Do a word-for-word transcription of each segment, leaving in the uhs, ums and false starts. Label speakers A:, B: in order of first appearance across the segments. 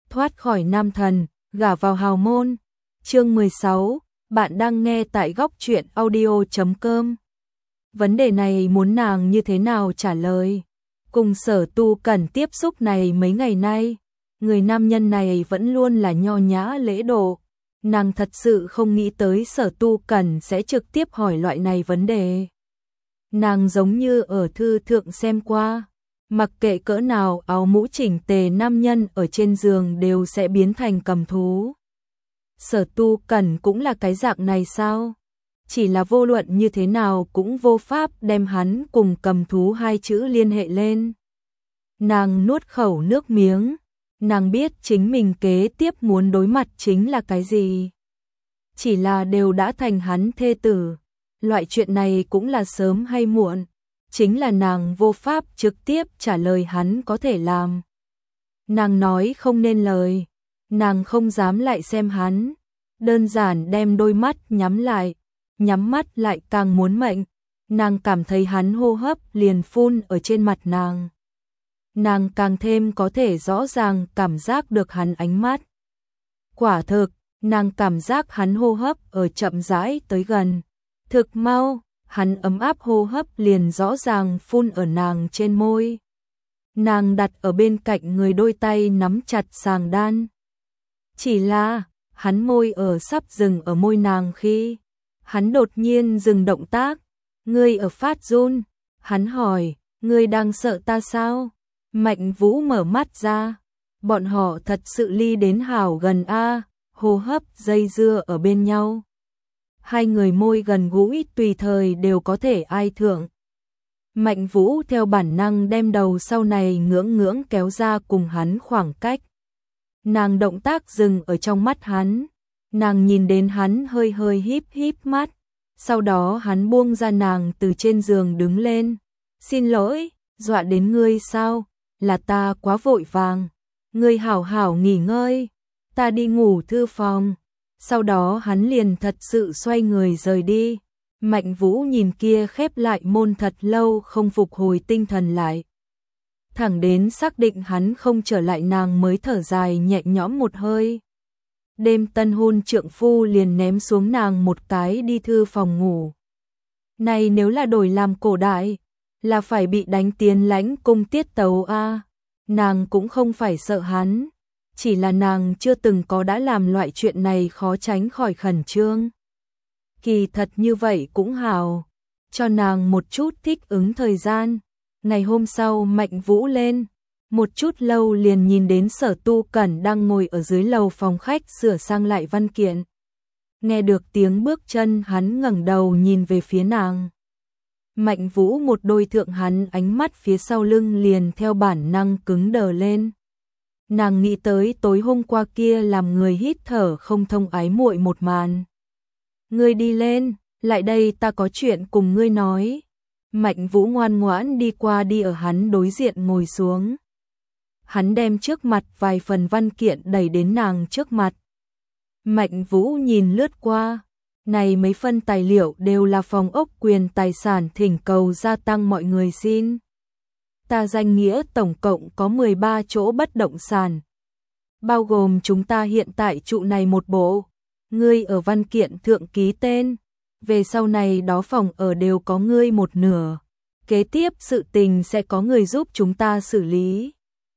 A: thoát khỏi nam thần, gả vào hào môn. Chương mười sáu, bạn đang nghe tại góc truyện audio chấm com. Vấn đề này muốn nàng như thế nào trả lời? Cùng Sở Tu Cẩn tiếp xúc này mấy ngày nay, người nam nhân này vẫn luôn là nho nhã lễ độ. Nàng thật sự không nghĩ tới Sở Tu Cẩn sẽ trực tiếp hỏi loại này vấn đề. Nàng giống như ở thư thượng xem qua, mặc kệ cỡ nào áo mũ chỉnh tề nam nhân ở trên giường đều sẽ biến thành cầm thú. Sở Tu Cẩn cũng là cái dạng này sao? Chỉ là vô luận như thế nào cũng vô pháp đem hắn cùng cầm thú hai chữ liên hệ lên. Nàng nuốt khẩu nước miếng, nàng biết chính mình kế tiếp muốn đối mặt chính là cái gì. Chỉ là đều đã thành hắn thê tử, loại chuyện này cũng là sớm hay muộn, chính là nàng vô pháp trực tiếp trả lời hắn có thể làm. Nàng nói không nên lời, nàng không dám lại xem hắn, đơn giản đem đôi mắt nhắm lại, nhắm mắt lại càng muốn mệnh, nàng cảm thấy hắn hô hấp liền phun ở trên mặt nàng. Nàng càng thêm có thể rõ ràng cảm giác được hắn ánh mắt. Quả thực, nàng cảm giác hắn hô hấp ở chậm rãi tới gần. Thực mau, hắn ấm áp hô hấp liền rõ ràng phun ở nàng trên môi. Nàng đặt ở bên cạnh người đôi tay nắm chặt sàng đan. Chỉ là, hắn môi ở sắp dừng ở môi nàng khi, hắn đột nhiên dừng động tác. Ngươi ở phát run, hắn hỏi, ngươi đang sợ ta sao? Mạnh Vũ mở mắt ra, bọn họ thật sự ly đến hảo gần a, hô hấp dây dưa ở bên nhau. Hai người môi gần gũi tùy thời đều có thể ai thượng. Mạnh Vũ theo bản năng đem đầu sau này ngưỡng ngưỡng kéo ra cùng hắn khoảng cách. Nàng động tác dừng ở trong mắt hắn, nàng nhìn đến hắn hơi hơi híp híp mắt, sau đó hắn buông ra nàng từ trên giường đứng lên. Xin lỗi, dọa đến ngươi sao? Là ta quá vội vàng. Ngươi hảo hảo nghỉ ngơi, ta đi ngủ thư phòng. Sau đó hắn liền thật sự xoay người rời đi. Mạnh Vũ nhìn kia khép lại môn thật lâu không phục hồi tinh thần lại. Thẳng đến xác định hắn không trở lại nàng mới thở dài nhẹ nhõm một hơi. Đêm tân hôn trượng phu liền ném xuống nàng một cái đi thư phòng ngủ. Này nếu là đổi làm cổ đại, là phải bị đánh tiến lãnh cung tiết tấu a. Nàng cũng không phải sợ hắn, chỉ là nàng chưa từng có đã làm loại chuyện này khó tránh khỏi khẩn trương. Kỳ thật như vậy cũng hào, cho nàng một chút thích ứng thời gian. Ngày hôm sau Mạnh Vũ lên, một chút lâu liền nhìn đến Sở Tu Cẩn đang ngồi ở dưới lầu phòng khách sửa sang lại văn kiện. Nghe được tiếng bước chân hắn ngẩng đầu nhìn về phía nàng. Mạnh Vũ một đôi thượng hắn ánh mắt phía sau lưng liền theo bản năng cứng đờ lên. Nàng nghĩ tới tối hôm qua kia làm người hít thở không thông ái muội một màn. Ngươi đi lên, lại đây ta có chuyện cùng ngươi nói. Mạnh Vũ ngoan ngoãn đi qua đi ở hắn đối diện ngồi xuống. Hắn đem trước mặt vài phần văn kiện đẩy đến nàng trước mặt. Mạnh Vũ nhìn lướt qua. Này mấy phân tài liệu đều là phòng ốc quyền tài sản thỉnh cầu gia tăng mọi người xin. Ta danh nghĩa tổng cộng có mười ba chỗ bất động sản. Bao gồm chúng ta hiện tại trụ này một bộ. Ngươi ở văn kiện thượng ký tên. Về sau này đó phòng ở đều có ngươi một nửa. Kế tiếp sự tình sẽ có người giúp chúng ta xử lý.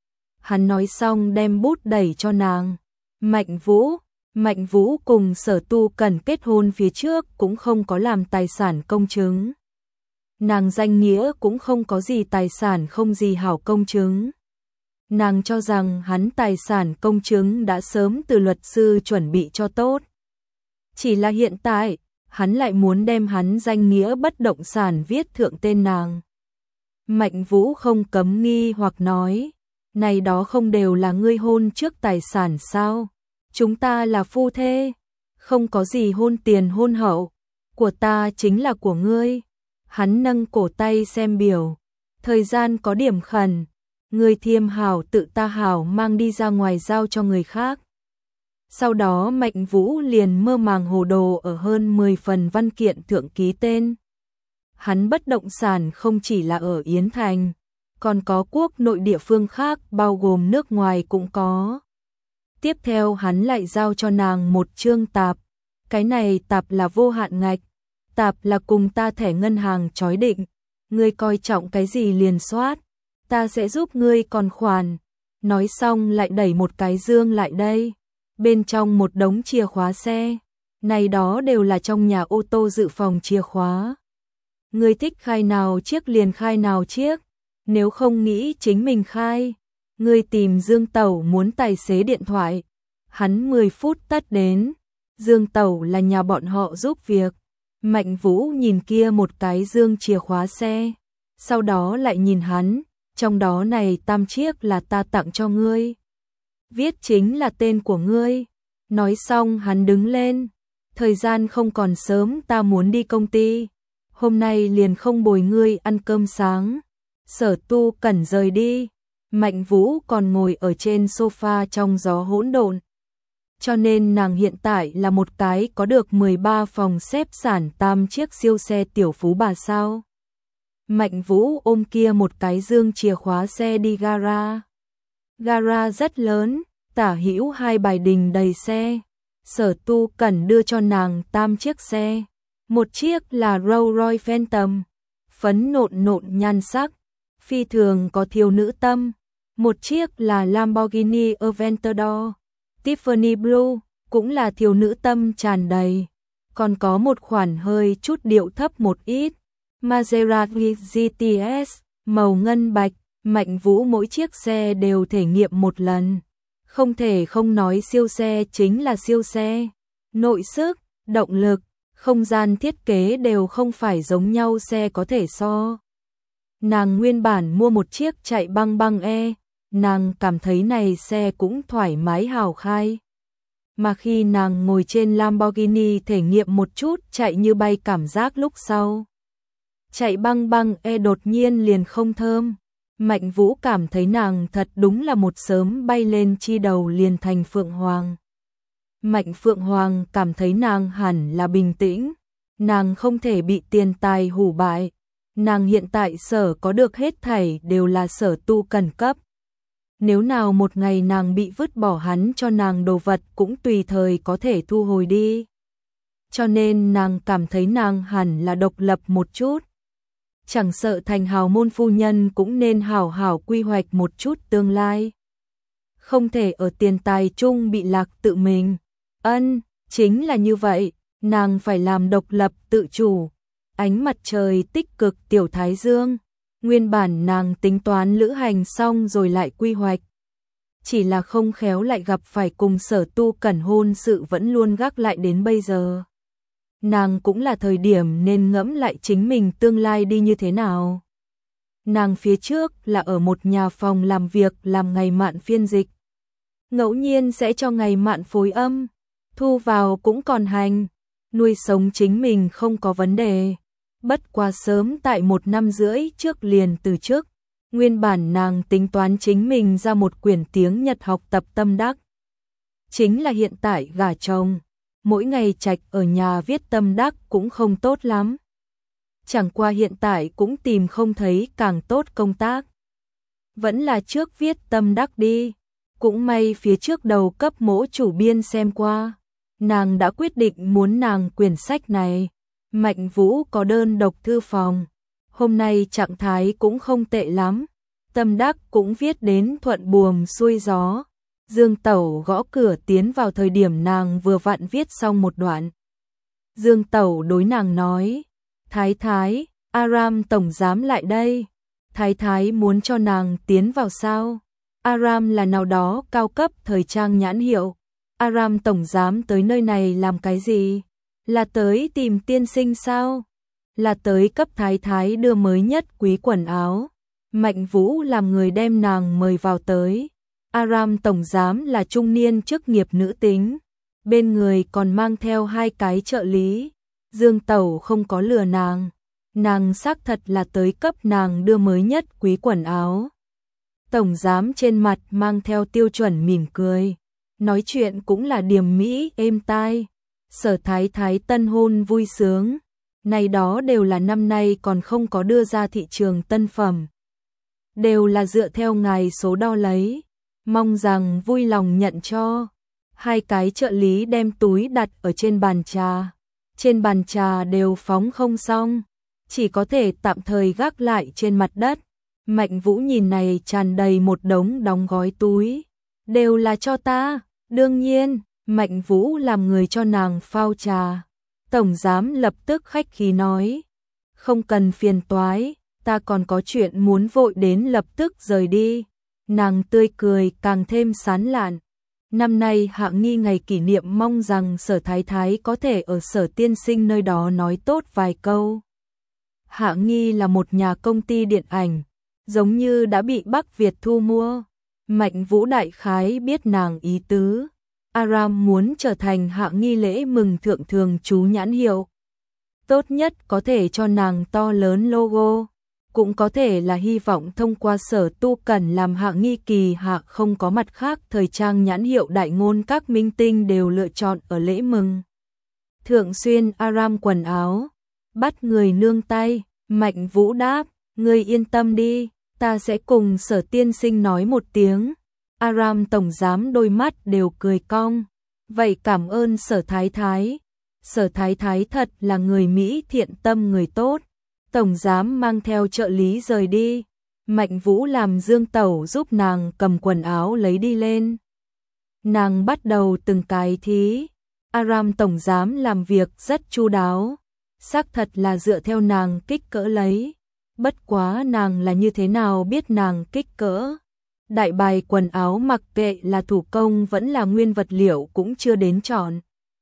A: Hắn nói xong đem bút đẩy cho nàng. Mạnh Vũ. Mạnh Vũ cùng Sở Tu Cẩn kết hôn phía trước cũng không có làm tài sản công chứng. Nàng danh nghĩa cũng không có gì tài sản không gì hảo công chứng. Nàng cho rằng hắn tài sản công chứng đã sớm từ luật sư chuẩn bị cho tốt. Chỉ là hiện tại, hắn lại muốn đem hắn danh nghĩa bất động sản viết thượng tên nàng. Mạnh Vũ không cấm nghi hoặc nói, này đó không đều là ngươi hôn trước tài sản sao? Chúng ta là phu thê, không có gì hôn tiền hôn hậu, của ta chính là của ngươi. Hắn nâng cổ tay xem biểu, thời gian có điểm khẩn, ngươi thiêm hảo tự ta hảo mang đi ra ngoài giao cho người khác. Sau đó Mạnh Vũ liền mơ màng hồ đồ ở hơn mười phần văn kiện thượng ký tên. Hắn bất động sản không chỉ là ở Yến Thành, còn có quốc nội địa phương khác bao gồm nước ngoài cũng có. Tiếp theo hắn lại giao cho nàng một chương tạp. Cái này tạp là vô hạn ngạch, tạp là cùng ta thẻ ngân hàng chói định. Ngươi coi trọng cái gì liền soát, ta sẽ giúp ngươi còn khoản. Nói xong lại đẩy một cái dương lại đây. Bên trong một đống chìa khóa xe. Này đó đều là trong nhà ô tô dự phòng chìa khóa. Ngươi thích khai nào chiếc liền khai nào chiếc. Nếu không nghĩ chính mình khai, ngươi tìm Dương Tẩu muốn tài xế điện thoại. Hắn mười phút tất đến. Dương Tẩu là nhà bọn họ giúp việc. Mạnh Vũ nhìn kia một cái dương chìa khóa xe. Sau đó lại nhìn hắn. Trong đó này tam chiếc là ta tặng cho ngươi. Viết chính là tên của ngươi. Nói xong hắn đứng lên. Thời gian không còn sớm, ta muốn đi công ty. Hôm nay liền không bồi ngươi ăn cơm sáng. Sở Tu Cẩn rời đi. Mạnh Vũ còn ngồi ở trên sofa trong gió hỗn độn. Cho nên nàng hiện tại là một cái có được mười ba phòng xếp sản tam chiếc siêu xe tiểu phú bà sao. Mạnh Vũ ôm kia một cái dương chìa khóa xe đi gara. Gara rất lớn, tả hữu hai bài đình đầy xe. Sở Tu Cẩn đưa cho nàng tam chiếc xe. Một chiếc là Rolls Royce Phantom, phấn nộn nộn nhan sắc, phi thường có thiếu nữ tâm. Một chiếc là Lamborghini Aventador, Tiffany Blue, cũng là thiếu nữ tâm tràn đầy. Còn có một khoản hơi chút điệu thấp một ít, Maserati giê tê ét, màu ngân bạch. Mạnh Vũ mỗi chiếc xe đều thể nghiệm một lần. Không thể không nói siêu xe chính là siêu xe. Nội sức, động lực, không gian thiết kế đều không phải giống nhau xe có thể so. Nàng nguyên bản mua một chiếc chạy băng băng E, nàng cảm thấy này xe cũng thoải mái hào khai. Mà khi nàng ngồi trên Lamborghini thể nghiệm một chút chạy như bay cảm giác lúc sau. Chạy băng băng E đột nhiên liền không thơm. Mạnh Vũ cảm thấy nàng thật đúng là một sớm bay lên chi đầu liền thành Phượng Hoàng. Mạnh Phượng Hoàng cảm thấy nàng hẳn là bình tĩnh. Nàng không thể bị tiền tài hủ bại. Nàng hiện tại sở có được hết thảy đều là Sở Tu Cẩn cấp. Nếu nào một ngày nàng bị vứt bỏ, hắn cho nàng đồ vật cũng tùy thời có thể thu hồi đi. Cho nên nàng cảm thấy nàng hẳn là độc lập một chút. Chẳng sợ thành hào môn phu nhân cũng nên hảo hảo quy hoạch một chút tương lai. Không thể ở tiền tài chung bị lạc tự mình. Ân, chính là như vậy, nàng phải làm độc lập tự chủ. Ánh mặt trời tích cực tiểu thái dương. Nguyên bản nàng tính toán lữ hành xong rồi lại quy hoạch. Chỉ là không khéo lại gặp phải cùng Sở Tu Cẩn hôn sự vẫn luôn gác lại đến bây giờ. Nàng cũng là thời điểm nên ngẫm lại chính mình tương lai đi như thế nào. Nàng phía trước là ở một nhà phòng làm việc làm ngày mạn phiên dịch. Ngẫu nhiên sẽ cho ngày mạn phối âm, thu vào cũng còn hành, nuôi sống chính mình không có vấn đề. Bất quá sớm tại một năm rưỡi trước liền từ chức. Nguyên bản nàng tính toán chính mình ra một quyển tiếng Nhật học tập tâm đắc. Chính là hiện tại gả chồng. Mỗi ngày trạch ở nhà viết tâm đắc cũng không tốt lắm. Chẳng qua hiện tại cũng tìm không thấy càng tốt công tác. Vẫn là trước viết tâm đắc đi. Cũng may phía trước đầu cấp mỗ chủ biên xem qua. Nàng đã quyết định muốn nàng quyển sách này. Mạnh Vũ có đơn độc thư phòng. Hôm nay trạng thái cũng không tệ lắm. Tâm đắc cũng viết đến thuận buồm xuôi gió. Dương Tẩu gõ cửa tiến vào thời điểm nàng vừa vặn viết xong một đoạn. Dương Tẩu đối nàng nói, Thái Thái, Aram tổng giám lại đây. Thái Thái muốn cho nàng tiến vào sao? Aram là nào đó cao cấp thời trang nhãn hiệu. Aram tổng giám tới nơi này làm cái gì? Là tới tìm tiên sinh sao? Là tới cấp Thái Thái đưa mới nhất quý quần áo. Mạnh Vũ làm người đem nàng mời vào tới. Aram tổng giám là trung niên chức nghiệp nữ tính, bên người còn mang theo hai cái trợ lý. Dương Tẩu không có lừa nàng, nàng xác thật là tới cấp nàng đưa mới nhất quý quần áo. Tổng giám trên mặt mang theo tiêu chuẩn mỉm cười, nói chuyện cũng là điềm mỹ êm tai. Sở Thái Thái tân hôn vui sướng, này đó đều là năm nay còn không có đưa ra thị trường tân phẩm, đều là dựa theo ngài số đo lấy. mong rằng vui lòng nhận cho. Hai cái trợ lý đem túi đặt ở trên bàn trà. Trên bàn trà đều phóng không xong, chỉ có thể tạm thời gác lại trên mặt đất. Mạnh Vũ nhìn này tràn đầy một đống đóng gói túi. Đều là cho ta, đương nhiên, Mạnh Vũ làm người cho nàng phao trà. Tổng giám lập tức khách khí nói, không cần phiền toái, ta còn có chuyện muốn vội đến lập tức rời đi. Nàng tươi cười càng thêm sán lạn. Năm nay Hạ Nghi ngày kỷ niệm, mong rằng Sở Thái Thái có thể ở Sở tiên sinh nơi đó nói tốt vài câu. Hạ Nghi là một nhà công ty điện ảnh, giống như đã bị Bắc Việt thu mua. Mạnh Vũ đại khái biết nàng ý tứ. Aram muốn trở thành Hạ Nghi lễ mừng thượng thường trú nhãn hiệu. Tốt nhất có thể cho nàng to lớn logo, cũng có thể là hy vọng thông qua Sở Tu Cẩn làm Hạ Nghi kỳ hạ không có mặt khác thời trang nhãn hiệu đại ngôn các minh tinh đều lựa chọn ở lễ mừng. Thượng xuyên Aram quần áo, bắt người nương tay. Mạnh Vũ đáp, ngươi yên tâm đi, ta sẽ cùng Sở tiên sinh nói một tiếng. Aram tổng giám đôi mắt đều cười cong, vậy cảm ơn Sở Thái Thái. Sở Thái Thái thật là người Mỹ thiện tâm người tốt. Tổng giám mang theo trợ lý rời đi. Mạnh Vũ làm Dương Tẩu giúp nàng cầm quần áo lấy đi lên. Nàng bắt đầu từng cái thí. Aram tổng giám làm việc rất chu đáo, xác thật là dựa theo nàng kích cỡ lấy. Bất quá nàng là như thế nào biết nàng kích cỡ? Đại bài quần áo mặc kệ là thủ công vẫn là nguyên vật liệu cũng chưa đến chọn.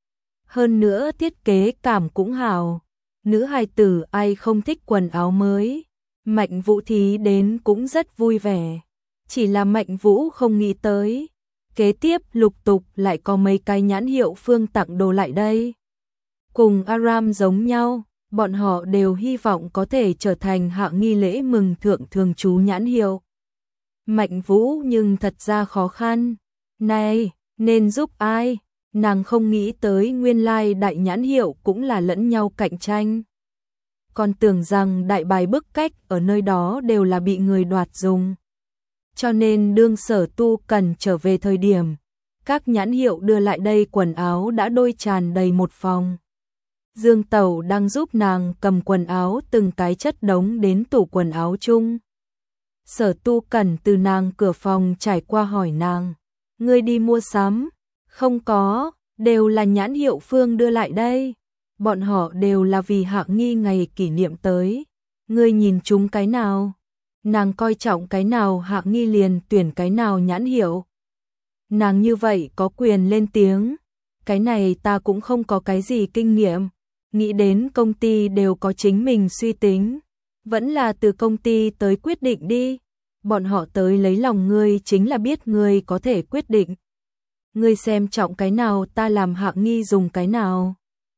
A: Hơn nữa thiết kế cảm cũng hào. Nữ hài tử ai không thích quần áo mới. Mạnh Vũ thí đến cũng rất vui vẻ. Chỉ là Mạnh Vũ không nghĩ tới, kế tiếp lục tục lại có mấy cái nhãn hiệu phương tặng đồ lại đây. Cùng Aram giống nhau, bọn họ đều hy vọng có thể trở thành Hạ Nghi lễ mừng thượng thường trú nhãn hiệu. Mạnh Vũ nhưng thật ra khó khăn. Này, nên giúp ai? Nàng không nghĩ tới nguyên lai đại nhãn hiệu cũng là lẫn nhau cạnh tranh. Còn tưởng rằng đại bài bức cách ở nơi đó đều là bị người đoạt dùng. Cho nên đương Sở Tu Cẩn trở về thời điểm, các nhãn hiệu đưa lại đây quần áo đã đôi tràn đầy một phòng. Dương Tẩu đang giúp nàng cầm quần áo từng cái chất đống đến tủ quần áo chung. Sở Tu Cẩn từ nàng cửa phòng trải qua hỏi nàng, ngươi đi mua sắm? Không có, đều là nhãn hiệu phương đưa lại đây. Bọn họ đều là vì Hạ Nghi ngày kỷ niệm tới. Ngươi nhìn chúng cái nào? Nàng coi trọng cái nào Hạ Nghi liền tuyển cái nào nhãn hiệu. Nàng như vậy có quyền lên tiếng. Cái này ta cũng không có cái gì kinh nghiệm. Nghĩ đến công ty đều có chính mình suy tính. Vẫn là từ công ty tới quyết định đi. Bọn họ tới lấy lòng ngươi chính là biết ngươi có thể quyết định. Ngươi xem trọng cái nào ta làm Hạ Nghi dùng cái nào.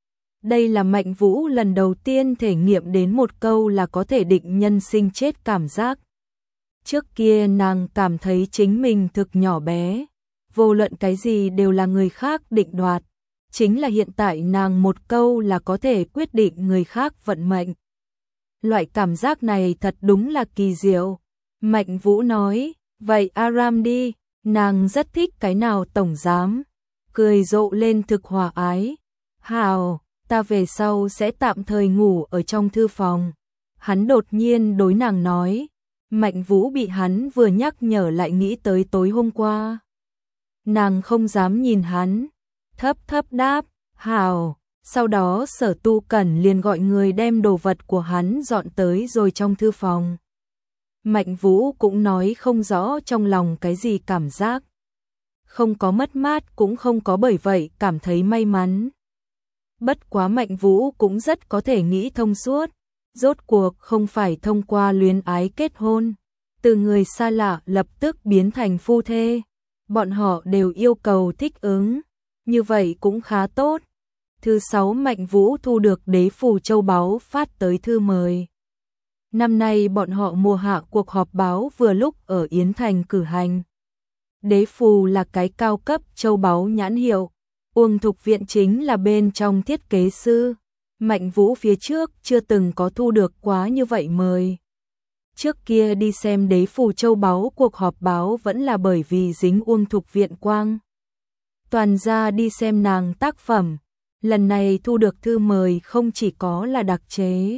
A: Đây là Mạnh Vũ lần đầu tiên thể nghiệm đến một câu là có thể định nhân sinh chết cảm giác. Trước kia nàng cảm thấy chính mình thực nhỏ bé, vô luận cái gì đều là người khác định đoạt. Chính là hiện tại nàng một câu là có thể quyết định người khác vận mệnh. Loại cảm giác này thật đúng là kỳ diệu. Mạnh Vũ nói, vậy Aram đi, nàng rất thích cái nào tổng giám. Cười rộ lên thực hòa ái. Hào, ta về sau sẽ tạm thời ngủ ở trong thư phòng. Hắn đột nhiên đối nàng nói. Mạnh Vũ bị hắn vừa nhắc nhở lại nghĩ tới tối hôm qua. Nàng không dám nhìn hắn, thấp thấp đáp, hào. Sau đó Sở Tu Cẩn liền gọi người đem đồ vật của hắn dọn tới rồi trong thư phòng. Mạnh Vũ cũng nói không rõ trong lòng cái gì cảm giác. Không có mất mát cũng không có bởi vậy cảm thấy may mắn. Bất quá Mạnh Vũ cũng rất có thể nghĩ thông suốt. Rốt cuộc không phải thông qua luyến ái kết hôn. Từ người xa lạ lập tức biến thành phu thê. Bọn họ đều yêu cầu thích ứng. Như vậy cũng khá tốt. Thứ sáu Mạnh Vũ thu được đế phù châu báu phát tới thư mời. Năm nay bọn họ mùa hạ cuộc họp báo vừa lúc ở Yến Thành cử hành. Đế phù là cái cao cấp châu báu nhãn hiệu. Uông Thục Viện chính là bên trong thiết kế sư. Mạnh Vũ phía trước chưa từng có thu được quá như vậy mời. Trước kia đi xem Đế Phủ Châu Báu cuộc họp báo vẫn là bởi vì dính Uông Thục Viện quang. Toàn ra đi xem nàng tác phẩm, lần này thu được thư mời không chỉ có là đặc chế.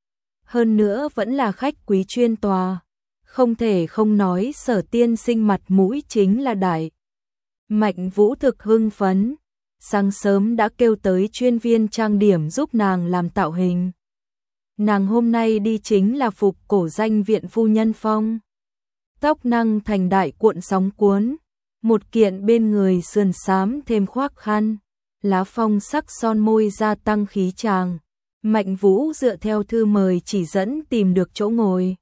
A: Hơn nữa vẫn là khách quý chuyên tòa, không thể không nói Sở tiên sinh mặt mũi chính là đại. Mạnh Vũ thực hưng phấn, sáng sớm đã kêu tới chuyên viên trang điểm giúp nàng làm tạo hình. Nàng hôm nay đi chính là phục cổ danh viện phu nhân phong. Tóc năng thành đại cuộn sóng cuốn, một kiện bên người sườn xám thêm khoác khăn, lá phong sắc son môi gia tăng khí chàng. Mạnh Vũ dựa theo thư mời chỉ dẫn tìm được chỗ ngồi.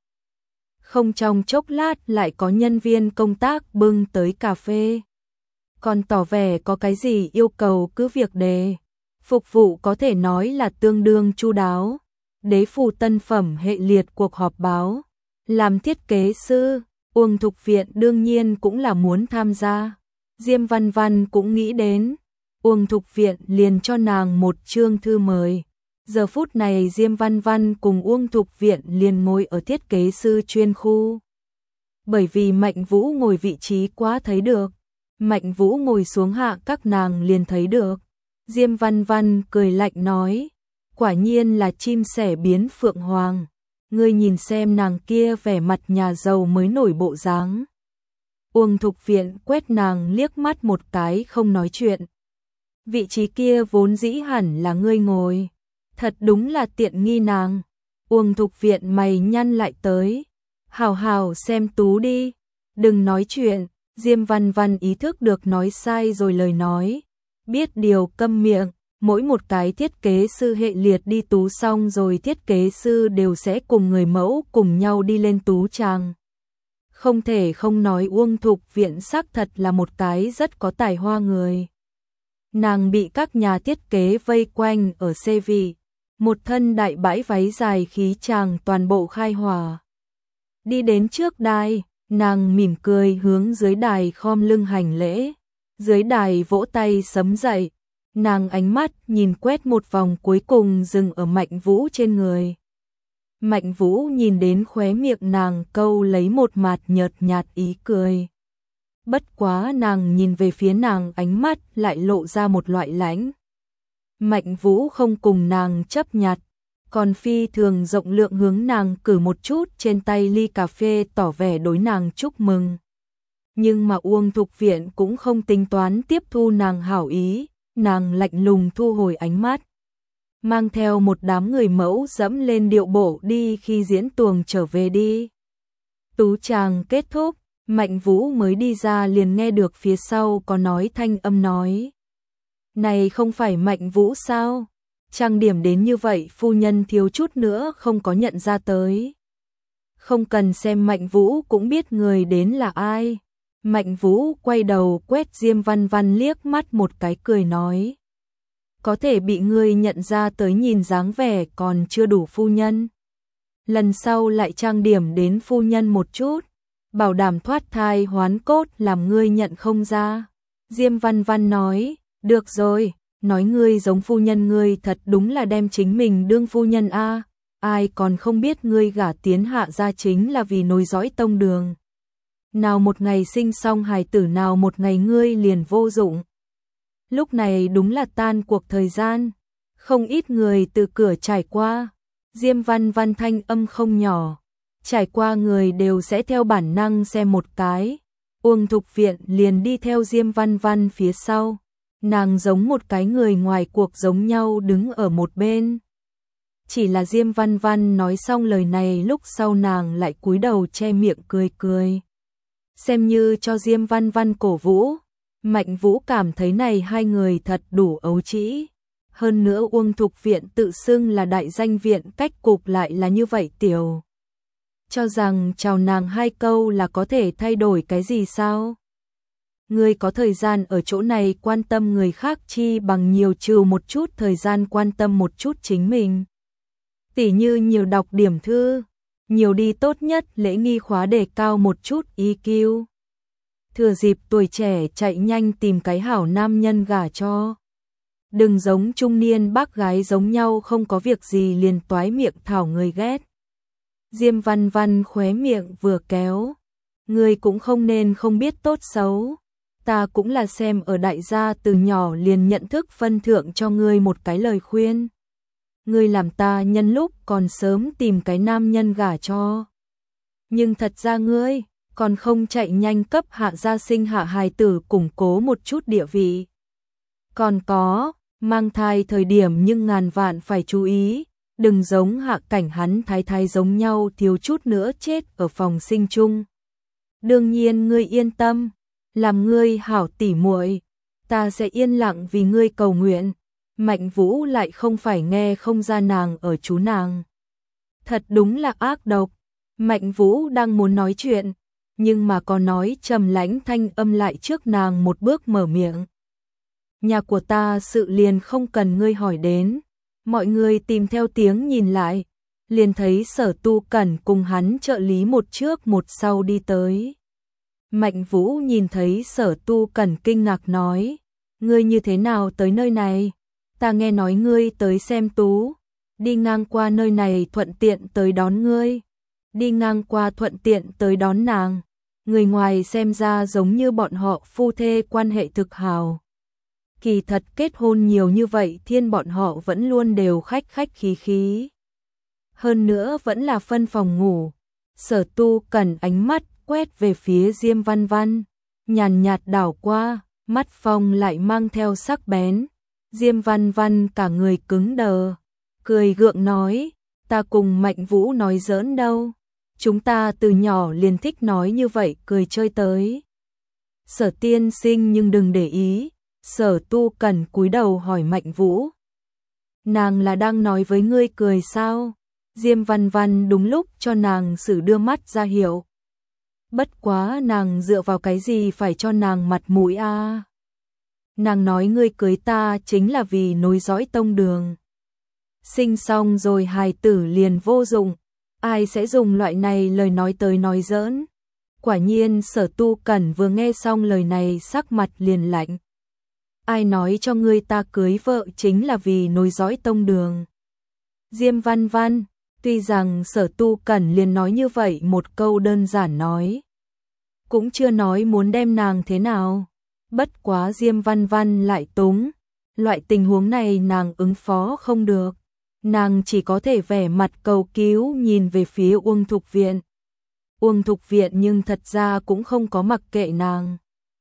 A: Không trong chốc lát lại có nhân viên công tác bưng tới cà phê. Còn tỏ vẻ có cái gì yêu cầu cứ việc đề. Phục vụ có thể nói là tương đương chu đáo. Đế Phủ tân phẩm hệ liệt cuộc họp báo. Làm thiết kế sư, Uông Thục Viện đương nhiên cũng là muốn tham gia. Diêm Văn Văn cũng nghĩ đến. Uông Thục Viện liền cho nàng một chương thư mời. Giờ phút này Diêm Văn Văn cùng Uông Thục Viện liền ngồi ở thiết kế sư chuyên khu. Bởi vì Mạnh Vũ ngồi vị trí quá thấy được. Mạnh Vũ ngồi xuống hạ các nàng liền thấy được. Diêm Văn Văn cười lạnh nói. Quả nhiên là chim sẻ biến phượng hoàng. Ngươi nhìn xem nàng kia vẻ mặt nhà giàu mới nổi bộ dáng. Uông Thục Viện quét nàng liếc mắt một cái không nói chuyện. Vị trí kia vốn dĩ hẳn là ngươi ngồi. Thật đúng là tiện nghi nàng. Uông Thục Viện mày nhăn lại tới. Hào hào xem tú đi. Đừng nói chuyện. Diêm Văn Văn ý thức được nói sai rồi lời nói. Biết điều câm miệng. Mỗi một cái thiết kế sư hệ liệt đi tú xong rồi thiết kế sư đều sẽ cùng người mẫu cùng nhau đi lên tú tràng. Không thể không nói Uông Thục Viện xác thật là một cái rất có tài hoa người. Nàng bị các nhà thiết kế vây quanh ở xê vị. Một thân đại bãi váy dài khí chàng toàn bộ khai hỏa. Đi đến trước đài, nàng mỉm cười hướng dưới đài khom lưng hành lễ. Dưới đài vỗ tay sấm dậy. Nàng ánh mắt nhìn quét một vòng cuối cùng dừng ở Mạnh Vũ trên người. Mạnh Vũ nhìn đến khóe miệng nàng câu lấy một mặt nhợt nhạt ý cười. Bất quá nàng nhìn về phía nàng ánh mắt lại lộ ra một loại lãnh. Mạnh Vũ không cùng nàng chấp nhặt, còn phi thường rộng lượng hướng nàng cử một chút trên tay ly cà phê tỏ vẻ đối nàng chúc mừng. Nhưng mà Uông Thục Viện cũng không tính toán tiếp thu nàng hảo ý. Nàng lạnh lùng thu hồi ánh mắt, mang theo một đám người mẫu dẫm lên điệu bộ đi khi diễn tuồng trở về đi. Tú tràng kết thúc, Mạnh Vũ mới đi ra liền nghe được phía sau có nói thanh âm nói. Này không phải Mạnh Vũ sao? Trang điểm đến như vậy phu nhân thiếu chút nữa không có nhận ra tới. Không cần xem Mạnh Vũ cũng biết người đến là ai. Mạnh Vũ quay đầu quét Diêm Văn Văn liếc mắt một cái cười nói. Có thể bị ngươi nhận ra tới nhìn dáng vẻ còn chưa đủ phu nhân. Lần sau lại trang điểm đến phu nhân một chút. Bảo đảm thoát thai hoán cốt làm ngươi nhận không ra. Diêm Văn Văn nói. Được rồi, nói ngươi giống phu nhân ngươi thật đúng là đem chính mình đương phu nhân a. Ai còn không biết ngươi gả tiến hạ gia chính là vì nối dõi tông đường. Nào một ngày sinh xong hài tử nào một ngày ngươi liền vô dụng. Lúc này đúng là tan cuộc thời gian. Không ít người từ cửa trải qua. Diêm Văn Văn thanh âm không nhỏ. Trải qua người đều sẽ theo bản năng xem một cái. Uông Thục Viện liền đi theo Diêm Văn Văn phía sau. Nàng giống một cái người ngoài cuộc giống nhau đứng ở một bên. Chỉ là Diêm Văn Văn nói xong lời này lúc sau nàng lại cúi đầu che miệng cười cười. Xem như cho Diêm Văn Văn cổ vũ. Mạnh Vũ cảm thấy này hai người thật đủ ấu trĩ. Hơn nữa Uông Thục Viện tự xưng là đại danh viện cách cục lại là như vậy tiểu. Cho rằng chào nàng hai câu là có thể thay đổi cái gì sao? Ngươi có thời gian ở chỗ này quan tâm người khác chi bằng nhiều trừ một chút thời gian quan tâm một chút chính mình. Tỉ như nhiều đọc điểm thư, nhiều đi tốt nhất lễ nghi khóa đề cao một chút i kiu. Thừa dịp tuổi trẻ chạy nhanh tìm cái hảo nam nhân gả cho. Đừng giống trung niên bác gái giống nhau không có việc gì liền toái miệng thảo người ghét. Diêm Văn Văn khóe miệng vừa kéo. Ngươi cũng không nên không biết tốt xấu. Ta cũng là xem ở đại gia từ nhỏ liền nhận thức phân thượng cho ngươi một cái lời khuyên. Ngươi làm ta nhân lúc còn sớm tìm cái nam nhân gả cho. Nhưng thật ra ngươi còn không chạy nhanh cấp Hạ gia sinh hạ hài tử củng cố một chút địa vị. Còn có, mang thai thời điểm nhưng ngàn vạn phải chú ý, đừng giống Hạ Cảnh hắn thái thái giống nhau thiếu chút nữa chết ở phòng sinh chung. Đương nhiên ngươi yên tâm, làm ngươi hảo tỉ muội, ta sẽ yên lặng vì ngươi cầu nguyện. Mạnh Vũ lại không phải nghe không ra nàng ở chú nàng. Thật đúng là ác độc. Mạnh Vũ đang muốn nói chuyện, nhưng mà có nói trầm lãnh thanh âm lại trước nàng một bước mở miệng. Nhà của ta sự liền không cần ngươi hỏi đến. Mọi người tìm theo tiếng nhìn lại, liền thấy Sở Tu Cẩn cùng hắn trợ lý một trước một sau đi tới. Mạnh Vũ nhìn thấy Sở Tu Cẩn kinh ngạc nói, ngươi như thế nào tới nơi này? Ta nghe nói ngươi tới xem Tú, đi ngang qua nơi này thuận tiện tới đón ngươi, đi ngang qua thuận tiện tới đón nàng. Người ngoài xem ra giống như bọn họ phu thê quan hệ thực hào. Kỳ thật kết hôn nhiều như vậy thiên bọn họ vẫn luôn đều khách khách khí khí. Hơn nữa vẫn là phân phòng ngủ. Sở Tu Cẩn ánh mắt quét về phía Diêm Văn Văn, nhàn nhạt đảo qua, mắt phong lại mang theo sắc bén. Diêm Văn Văn cả người cứng đờ, cười gượng nói, ta cùng Mạnh Vũ nói giỡn đâu. Chúng ta từ nhỏ liền thích nói như vậy cười chơi tới. Sở tiên sinh nhưng đừng để ý. Sở Tu Cẩn cúi đầu hỏi Mạnh Vũ. Nàng là đang nói với ngươi cười sao? Diêm Văn Văn đúng lúc cho nàng sử đưa mắt ra hiệu. Bất quá nàng dựa vào cái gì phải cho nàng mặt mũi a? À? Nàng nói ngươi cưới ta chính là vì nối dõi tông đường. Sinh xong rồi hài tử liền vô dụng. Ai sẽ dùng loại này lời nói tới nói giỡn? Quả nhiên Sở Tu Cẩn vừa nghe xong lời này sắc mặt liền lạnh. Ai nói cho ngươi ta cưới vợ chính là vì nối dõi tông đường? Diêm Văn Văn, tuy rằng Sở Tu Cẩn liền nói như vậy một câu đơn giản nói, cũng chưa nói muốn đem nàng thế nào. Bất quá Diêm Văn Văn lại túng, loại tình huống này nàng ứng phó không được. Nàng chỉ có thể vẻ mặt cầu cứu nhìn về phía Uông Thục Viện. Uông Thục Viện nhưng thật ra cũng không có mặc kệ nàng.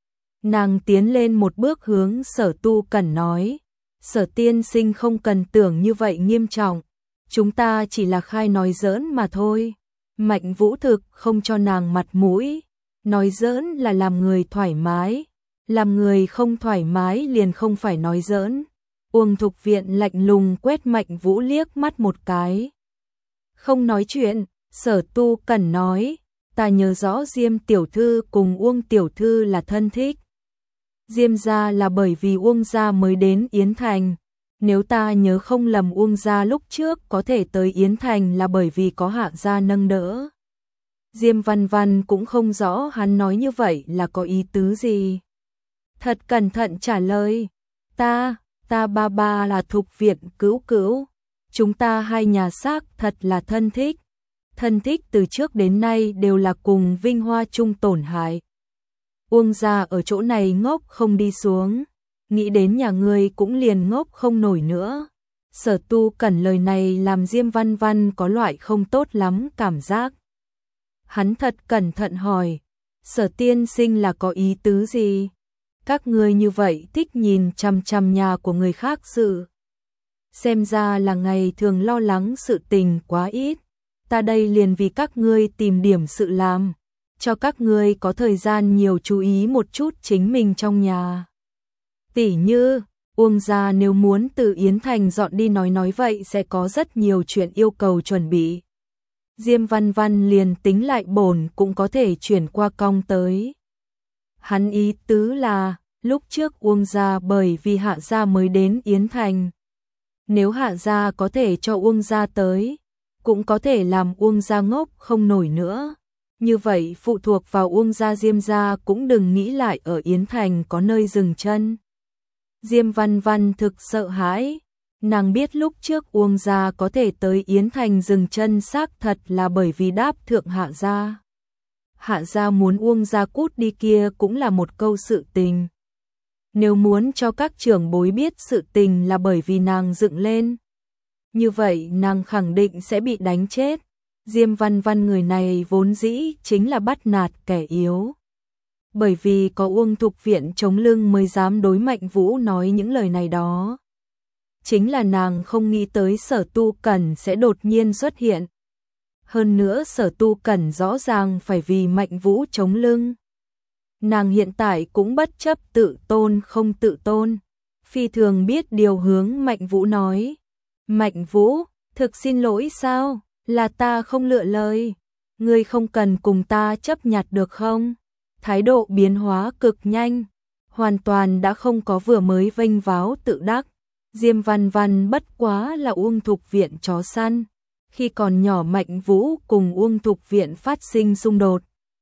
A: Nàng tiến lên một bước hướng Sở Tu Cẩn nói, Sở tiên sinh không cần tưởng như vậy nghiêm trọng, chúng ta chỉ là khai nói giỡn mà thôi. Mạnh Vũ thực không cho nàng mặt mũi, nói giỡn là làm người thoải mái, làm người không thoải mái liền không phải nói giỡn. Uông Thục Viện lạnh lùng quét Mạnh Vũ liếc mắt một cái. Không nói chuyện, Sở Tu Cẩn nói, ta nhớ rõ Diêm tiểu thư cùng Uông tiểu thư là thân thích. Diêm gia là bởi vì Uông gia mới đến Yến Thành. Nếu ta nhớ không lầm Uông gia lúc trước có thể tới Yến Thành là bởi vì có Hạ gia nâng đỡ. Diêm Văn Văn cũng không rõ hắn nói như vậy là có ý tứ gì. Thật cẩn thận trả lời, ta, ta ba ba là Thục Viện cứu cứu. Chúng ta hai nhà xác thật là thân thích. Thân thích từ trước đến nay đều là cùng vinh hoa chung tổn hại. Uông gia ở chỗ này ngốc không đi xuống, nghĩ đến nhà ngươi cũng liền ngốc không nổi nữa. Sở Tu Cẩn lời này làm Diêm Văn Văn có loại không tốt lắm cảm giác. Hắn thật cẩn thận hỏi, Sở tiên sinh là có ý tứ gì? Các ngươi như vậy thích nhìn chằm chằm nhà của người khác sự. Xem ra là ngày thường lo lắng sự tình quá ít. Ta đây liền vì các ngươi tìm điểm sự làm, cho các ngươi có thời gian nhiều chú ý một chút chính mình trong nhà. Tỉ như, Uông gia nếu muốn từ Yến Thành dọn đi nói nói vậy sẽ có rất nhiều chuyện yêu cầu chuẩn bị. Diêm Văn Văn liền tính lại bổn cũng có thể chuyển qua cong tới. Hắn ý tứ là, lúc trước Uông gia bởi vì Hạ gia mới đến Yến Thành. Nếu Hạ gia có thể cho Uông gia tới, cũng có thể làm Uông gia ngốc không nổi nữa. Như vậy phụ thuộc vào Uông gia Diêm gia cũng đừng nghĩ lại ở Yến Thành có nơi dừng chân. Diêm Văn Văn thực sợ hãi, Nàng biết lúc trước Uông gia có thể tới Yến Thành dừng chân xác thật là bởi vì đáp thượng Hạ gia. Hạ gia muốn Uông gia cút đi kia cũng là một câu sự tình. Nếu muốn cho các trưởng bối biết sự tình là bởi vì nàng dựng lên, như vậy nàng khẳng định sẽ bị đánh chết. Diêm Văn Văn người này vốn dĩ chính là bắt nạt kẻ yếu. Bởi vì có Uông Thục Viện chống lưng mới dám đối Mạnh Vũ nói những lời này đó. Chính là nàng không nghĩ tới Sở Tu Cẩn sẽ đột nhiên xuất hiện. Hơn nữa Sở Tu Cẩn rõ ràng phải vì Mạnh Vũ chống lưng. Nàng hiện tại cũng bất chấp tự tôn không tự tôn. Phi thường biết điều hướng Mạnh Vũ nói. Mạnh Vũ, thực xin lỗi sao? Là ta không lựa lời. Ngươi không cần cùng ta chấp nhặt được không? Thái độ biến hóa cực nhanh. Hoàn toàn đã không có vừa mới vênh váo tự đắc. Diêm Văn Văn bất quá là Uông Thục Viện chó săn. Khi còn nhỏ Mạnh Vũ cùng Uông Thục Viện phát sinh xung đột.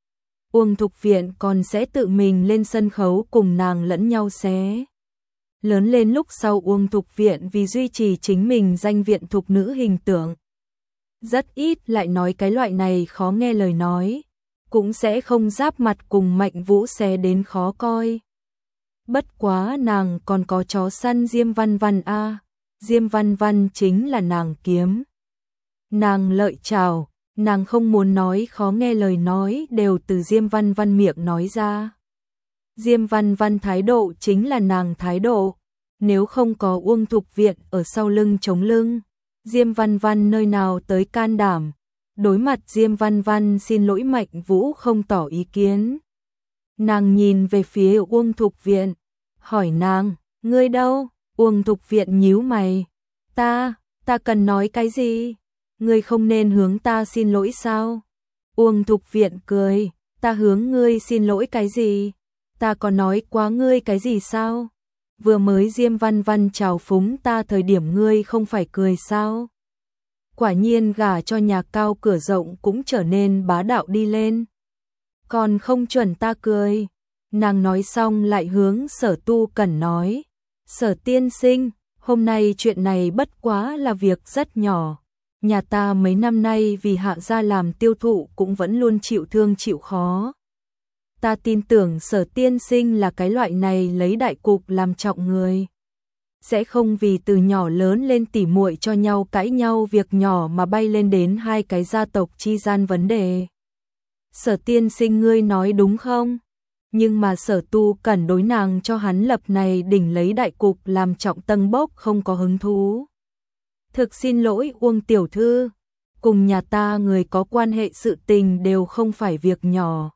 A: Uông Thục Viện còn sẽ tự mình lên sân khấu cùng nàng lẫn nhau xé. Lớn lên lúc sau Uông Thục Viện vì duy trì chính mình danh viện thục nữ hình tượng. Rất ít lại nói cái loại này khó nghe lời nói. Cũng sẽ không giáp mặt cùng Mạnh Vũ xé đến khó coi. Bất quá nàng còn có chó săn Diêm Văn Văn a à. Diêm Văn Văn chính là nàng kiếm. Nàng lợi chào, nàng không muốn nói khó nghe lời nói đều từ Diêm Văn Văn miệng nói ra. Diêm Văn Văn thái độ chính là nàng thái độ. Nếu không có Uông Thục Viện ở sau lưng chống lưng, Diêm Văn Văn nơi nào tới can đảm. Đối mặt Diêm Văn Văn xin lỗi Mạnh Vũ không tỏ ý kiến. Nàng nhìn về phía Uông Thục Viện, hỏi nàng, ngươi đâu? Uông Thục Viện nhíu mày, ta, ta cần nói cái gì? Ngươi không nên hướng ta xin lỗi sao? Uông Thục Viện cười, ta hướng ngươi xin lỗi cái gì? Ta có nói quá ngươi cái gì sao? Vừa mới Diêm Văn Văn chào phúng ta thời điểm ngươi không phải cười sao? Quả nhiên gả cho nhà cao cửa rộng cũng trở nên bá đạo đi lên. Còn không chuẩn ta cười. Nàng nói xong lại hướng Sở Tu Cẩn nói. Sở tiên sinh, hôm nay chuyện này bất quá là việc rất nhỏ. Nhà ta mấy năm nay vì Hạ gia làm tiêu thụ cũng vẫn luôn chịu thương chịu khó. Ta tin tưởng Sở tiên sinh là cái loại này lấy đại cục làm trọng người. Sẽ không vì từ nhỏ lớn lên tỉ muội cho nhau cãi nhau việc nhỏ mà bay lên đến hai cái gia tộc chi gian vấn đề. Sở tiên sinh ngươi nói đúng không? Nhưng mà Sở Tu Cẩn đối nàng cho hắn lập này đỉnh lấy đại cục làm trọng tầng bốc không có hứng thú. Thực xin lỗi Uông tiểu thư, cùng nhà ta người có quan hệ sự tình đều không phải việc nhỏ.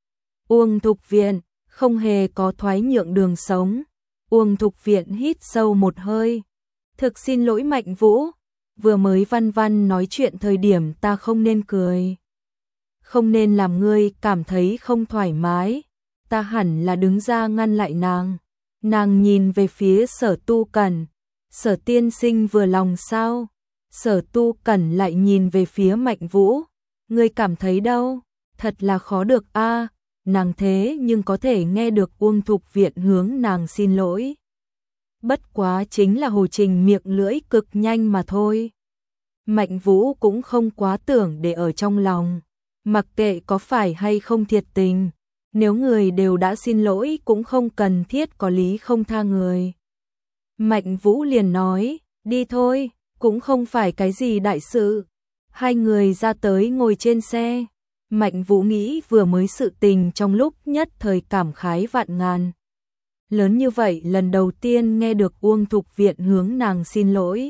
A: Uông Thục Viện không hề có thoái nhượng đường sống. Uông Thục Viện hít sâu một hơi. Thực xin lỗi Mạnh Vũ, vừa mới Văn Văn nói chuyện thời điểm ta không nên cười. Không nên làm ngươi cảm thấy không thoải mái. Ta hẳn là đứng ra ngăn lại nàng. Nàng nhìn về phía Sở Tu Cẩn. Sở tiên sinh vừa lòng sao? Sở Tu Cẩn lại nhìn về phía Mạnh Vũ. Ngươi cảm thấy đâu? Thật là khó được a. À, nàng thế nhưng có thể nghe được Uông Thục Viện hướng nàng xin lỗi. Bất quá chính là hồ trình miệng lưỡi cực nhanh mà thôi. Mạnh Vũ cũng không quá tưởng để ở trong lòng. Mặc kệ có phải hay không thiệt tình. Nếu người đều đã xin lỗi cũng không cần thiết có lý không tha người. Mạnh Vũ liền nói, đi thôi, cũng không phải cái gì đại sự. Hai người ra tới ngồi trên xe. Mạnh Vũ nghĩ vừa mới sự tình trong lúc nhất thời cảm khái vạn ngàn. Lớn như vậy lần đầu tiên nghe được Uông Thục Viện hướng nàng xin lỗi.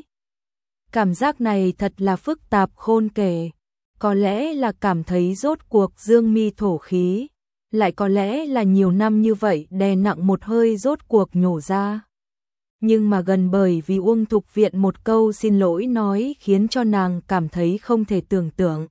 A: Cảm giác này thật là phức tạp khôn kể. Có lẽ là cảm thấy rốt cuộc dương mi thổ khí. Lại có lẽ là nhiều năm như vậy đè nặng một hơi rốt cuộc nhổ ra. Nhưng mà gần bởi vì Uông Thục Viện một câu xin lỗi nói khiến cho nàng cảm thấy không thể tưởng tượng.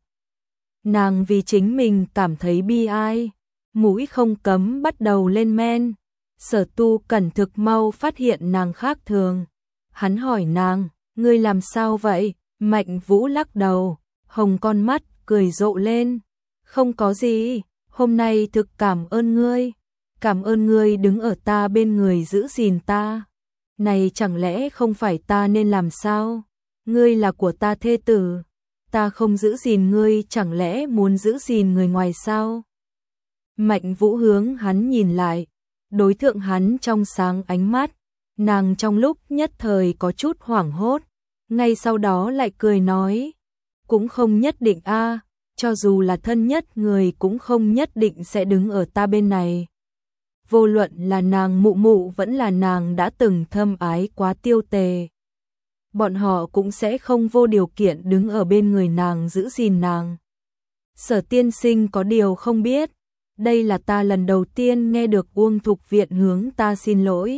A: Nàng vì chính mình cảm thấy bi ai, mũi không cấm bắt đầu lên men. Sở Tu Cẩn thực mau phát hiện nàng khác thường. Hắn hỏi nàng, ngươi làm sao vậy? Mạnh Vũ lắc đầu, hồng con mắt, cười rộ lên. Không có gì, hôm nay thực cảm ơn ngươi. Cảm ơn ngươi đứng ở ta bên người giữ gìn ta. này chẳng lẽ không phải ta nên làm sao? Ngươi là của ta thê tử, ta không giữ gìn ngươi chẳng lẽ muốn giữ gìn người ngoài sao? Mạnh Vũ hướng hắn nhìn lại, đối thượng hắn trong sáng ánh mắt, nàng trong lúc nhất thời có chút hoảng hốt, ngay sau đó lại cười nói, cũng không nhất định a, cho dù là thân nhất người cũng không nhất định sẽ đứng ở ta bên này. Vô luận là nàng mụ mụ vẫn là nàng đã từng thâm ái quá Tiêu Tề, bọn họ cũng sẽ không vô điều kiện đứng ở bên người nàng giữ gìn nàng. Sở tiên sinh có điều không biết, đây là ta lần đầu tiên nghe được Uông Thục Viện hướng ta xin lỗi.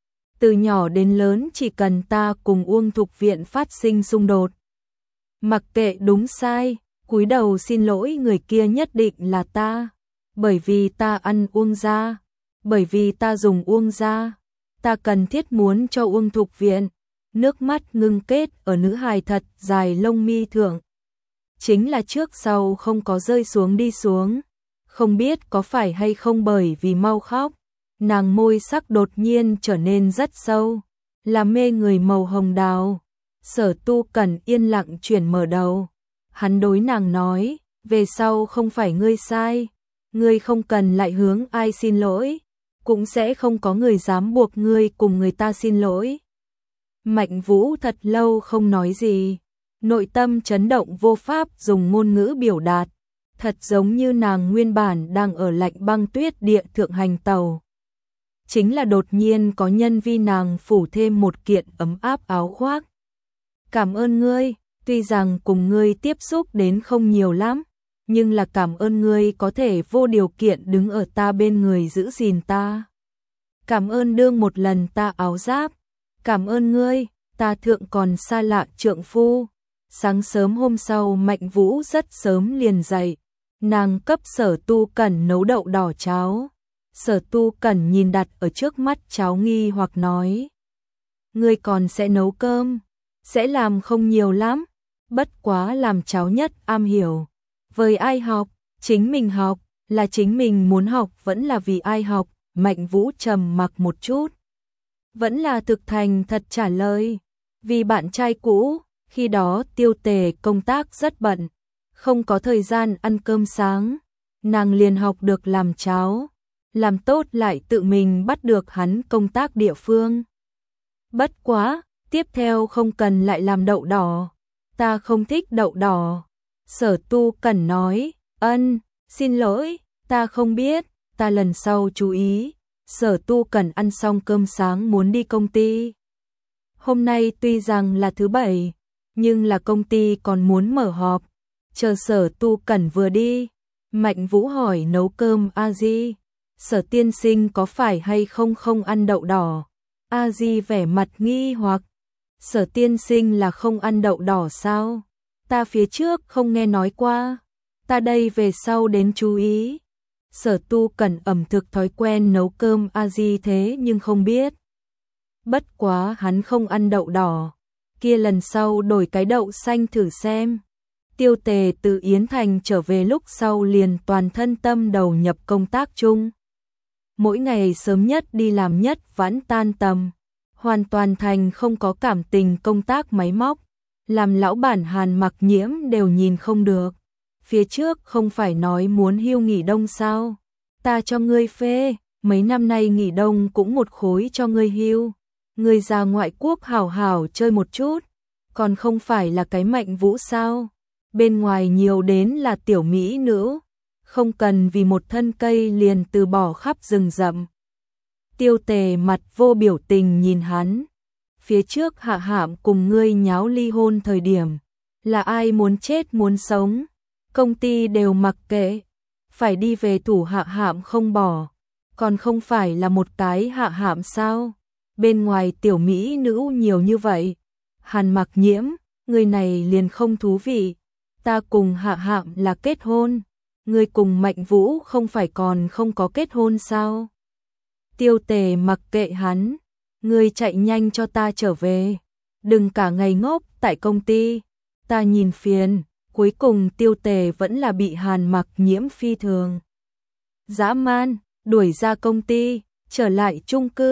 A: Từ nhỏ đến lớn chỉ cần ta cùng Uông Thục Viện phát sinh xung đột, mặc kệ đúng sai, cúi đầu xin lỗi người kia nhất định là ta, bởi vì ta ăn Uông gia, bởi vì ta dùng Uông gia, ta cần thiết muốn cho Uông Thục Viện. Nước mắt ngưng kết ở nữ hài thật dài lông mi thượng, chính là trước sau không có rơi xuống đi xuống, không biết có phải hay không bởi vì mau khóc, nàng môi sắc đột nhiên trở nên rất sâu, là mê người màu hồng đào. Sở Tu Cẩn yên lặng chuyển mở đầu, hắn đối nàng nói, về sau không phải ngươi sai, ngươi không cần lại hướng ai xin lỗi, cũng sẽ không có người dám buộc ngươi cùng người ta xin lỗi. Mạnh Vũ thật lâu không nói gì, nội tâm chấn động vô pháp dùng ngôn ngữ biểu đạt, thật giống như nàng nguyên bản đang ở lạnh băng tuyết địa thượng hành tàu. Chính là đột nhiên có nhân vi nàng phủ thêm một kiện ấm áp áo khoác. Cảm ơn ngươi, tuy rằng cùng ngươi tiếp xúc đến không nhiều lắm, nhưng là cảm ơn ngươi có thể vô điều kiện đứng ở ta bên người giữ gìn ta. Cảm ơn đương một lần ta áo giáp. Cảm ơn ngươi, ta thượng còn xa lạ trượng phu. Sáng sớm hôm sau Mạnh Vũ rất sớm liền dậy, nàng cấp Sở Tu Cẩn nấu đậu đỏ cháo. Sở Tu Cẩn nhìn đặt ở trước mắt cháo nghi hoặc nói, ngươi còn sẽ nấu cơm, sẽ làm không nhiều lắm, bất quá làm cháo nhất am hiểu. Với ai học, chính mình học, là chính mình muốn học vẫn là vì ai học? Mạnh Vũ trầm mặc một chút, vẫn là thực thành thật trả lời, vì bạn trai cũ. Khi đó Tiêu Tề công tác rất bận, không có thời gian ăn cơm sáng, nàng liền học được làm cháo, làm tốt lại tự mình bắt được hắn công tác địa phương. Bất quá, tiếp theo không cần lại làm đậu đỏ, ta không thích đậu đỏ. Sở Tu Cẩn nói, ân, xin lỗi, ta không biết, ta lần sau chú ý. Sở Tu Cẩn ăn xong cơm sáng muốn đi công ty. Hôm nay tuy rằng là thứ bảy, nhưng là công ty còn muốn mở họp. Chờ Sở Tu Cẩn vừa đi, Mạnh Vũ hỏi nấu cơm a di, Sở tiên sinh có phải hay không không ăn đậu đỏ? A di vẻ mặt nghi hoặc, Sở tiên sinh là không ăn đậu đỏ sao? Ta phía trước không nghe nói qua, ta đây về sau đến chú ý. Sở Tu Cẩn ẩm thực thói quen nấu cơm a di thế nhưng không biết. Bất quá hắn không ăn đậu đỏ, kia lần sau đổi cái đậu xanh thử xem. Tiêu Tề từ Yến Thành trở về lúc sau liền toàn thân tâm đầu nhập công tác chung. Mỗi ngày sớm nhất đi làm nhất vãn tan tầm, hoàn toàn thành không có cảm tình công tác máy móc, làm lão bản Hàn Mặc Nhiễm đều nhìn không được. Phía trước không phải nói muốn hưu nghỉ đông sao? Ta cho ngươi phê, mấy năm nay nghỉ đông cũng một khối cho ngươi hưu. Ngươi ra ngoại quốc hảo hảo chơi một chút, còn không phải là cái Mạnh Vũ sao? Bên ngoài nhiều đến là tiểu mỹ nữ, không cần vì một thân cây liền từ bỏ khắp rừng rậm. Tiêu Tề mặt vô biểu tình nhìn hắn. Phía trước Hạ Hạm cùng ngươi nháo ly hôn thời điểm, là ai muốn chết muốn sống? Công ty đều mặc kệ, phải đi về thủ Hạ Hạm không bỏ, còn không phải là một cái Hạ Hạm sao? Bên ngoài tiểu mỹ nữ nhiều như vậy. Hàn Mặc Nhiễm, người này liền không thú vị. Ta cùng Hạ Hạm là kết hôn, người cùng Mạnh Vũ không phải còn không có kết hôn sao? Tiêu Tề mặc kệ hắn, người chạy nhanh cho ta trở về, đừng cả ngày ngốc tại công ty, ta nhìn phiền. Cuối cùng Tiêu Tề vẫn là bị Hàn Mặc Nhiễm phi thường dã man đuổi ra công ty, trở lại chung cư.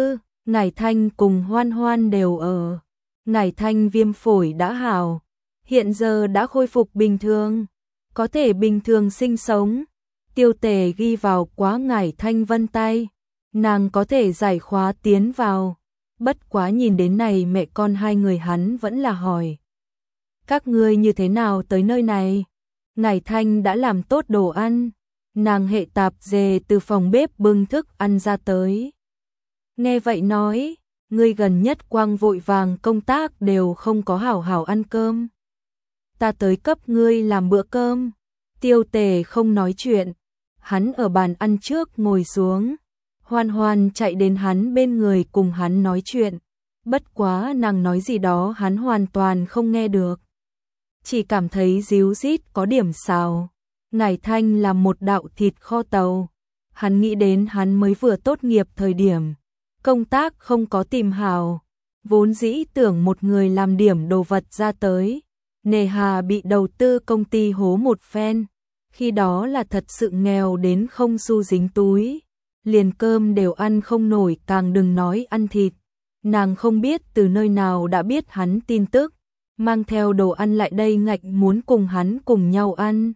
A: Ngải Thanh cùng Hoan Hoan đều ở. Ngải Thanh viêm phổi đã hảo, hiện giờ đã khôi phục bình thường, có thể bình thường sinh sống. Tiêu Tề ghi vào quá Ngải Thanh vân tay, nàng có thể giải khóa tiến vào. Bất quá nhìn đến này mẹ con hai người hắn vẫn là hỏi. Các ngươi như thế nào tới nơi này? Ngải Thanh đã làm tốt đồ ăn, nàng hệ tạp dề từ phòng bếp bưng thức ăn ra tới. Nghe vậy nói, ngươi gần nhất quang vội vàng công tác đều không có hảo hảo ăn cơm. Ta tới cấp ngươi làm bữa cơm. Tiêu Tề không nói chuyện, hắn ở bàn ăn trước ngồi xuống. Hoan Hoan chạy đến hắn bên người cùng hắn nói chuyện, bất quá nàng nói gì đó hắn hoàn toàn không nghe được. Chỉ cảm thấy ríu rít có điểm xào. Ngải Thanh làm một đạo thịt kho tàu, hắn nghĩ đến hắn mới vừa tốt nghiệp thời điểm, công tác không có tìm hảo, vốn dĩ tưởng một người làm điểm đồ vật ra tới, nề hà bị đầu tư công ty hố một phen, khi đó là thật sự nghèo đến không xu dính túi, liền cơm đều ăn không nổi càng đừng nói ăn thịt. Nàng không biết từ nơi nào đã biết hắn tin tức, mang theo đồ ăn lại đây ngạch muốn cùng hắn cùng nhau ăn.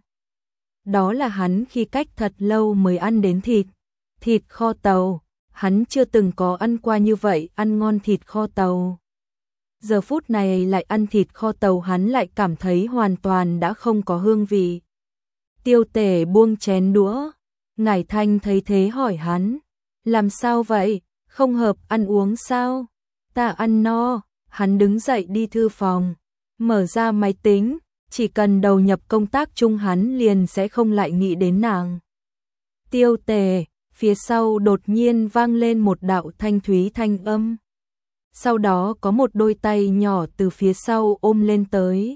A: Đó là hắn khi cách thật lâu mới ăn đến thịt, thịt kho tàu, hắn chưa từng có ăn qua như vậy ăn ngon thịt kho tàu. Giờ phút này lại ăn thịt kho tàu hắn lại cảm thấy hoàn toàn đã không có hương vị. Tiêu Tề buông chén đũa, Ngải Thanh thấy thế hỏi hắn, làm sao vậy, không hợp ăn uống sao? Ta ăn no. Hắn đứng dậy đi thư phòng, mở ra máy tính, chỉ cần đầu nhập công tác chung hắn liền sẽ không lại nghĩ đến nàng. Tiêu Tề, phía sau đột nhiên vang lên một đạo thanh thúy thanh âm. Sau đó có một đôi tay nhỏ từ phía sau ôm lên tới.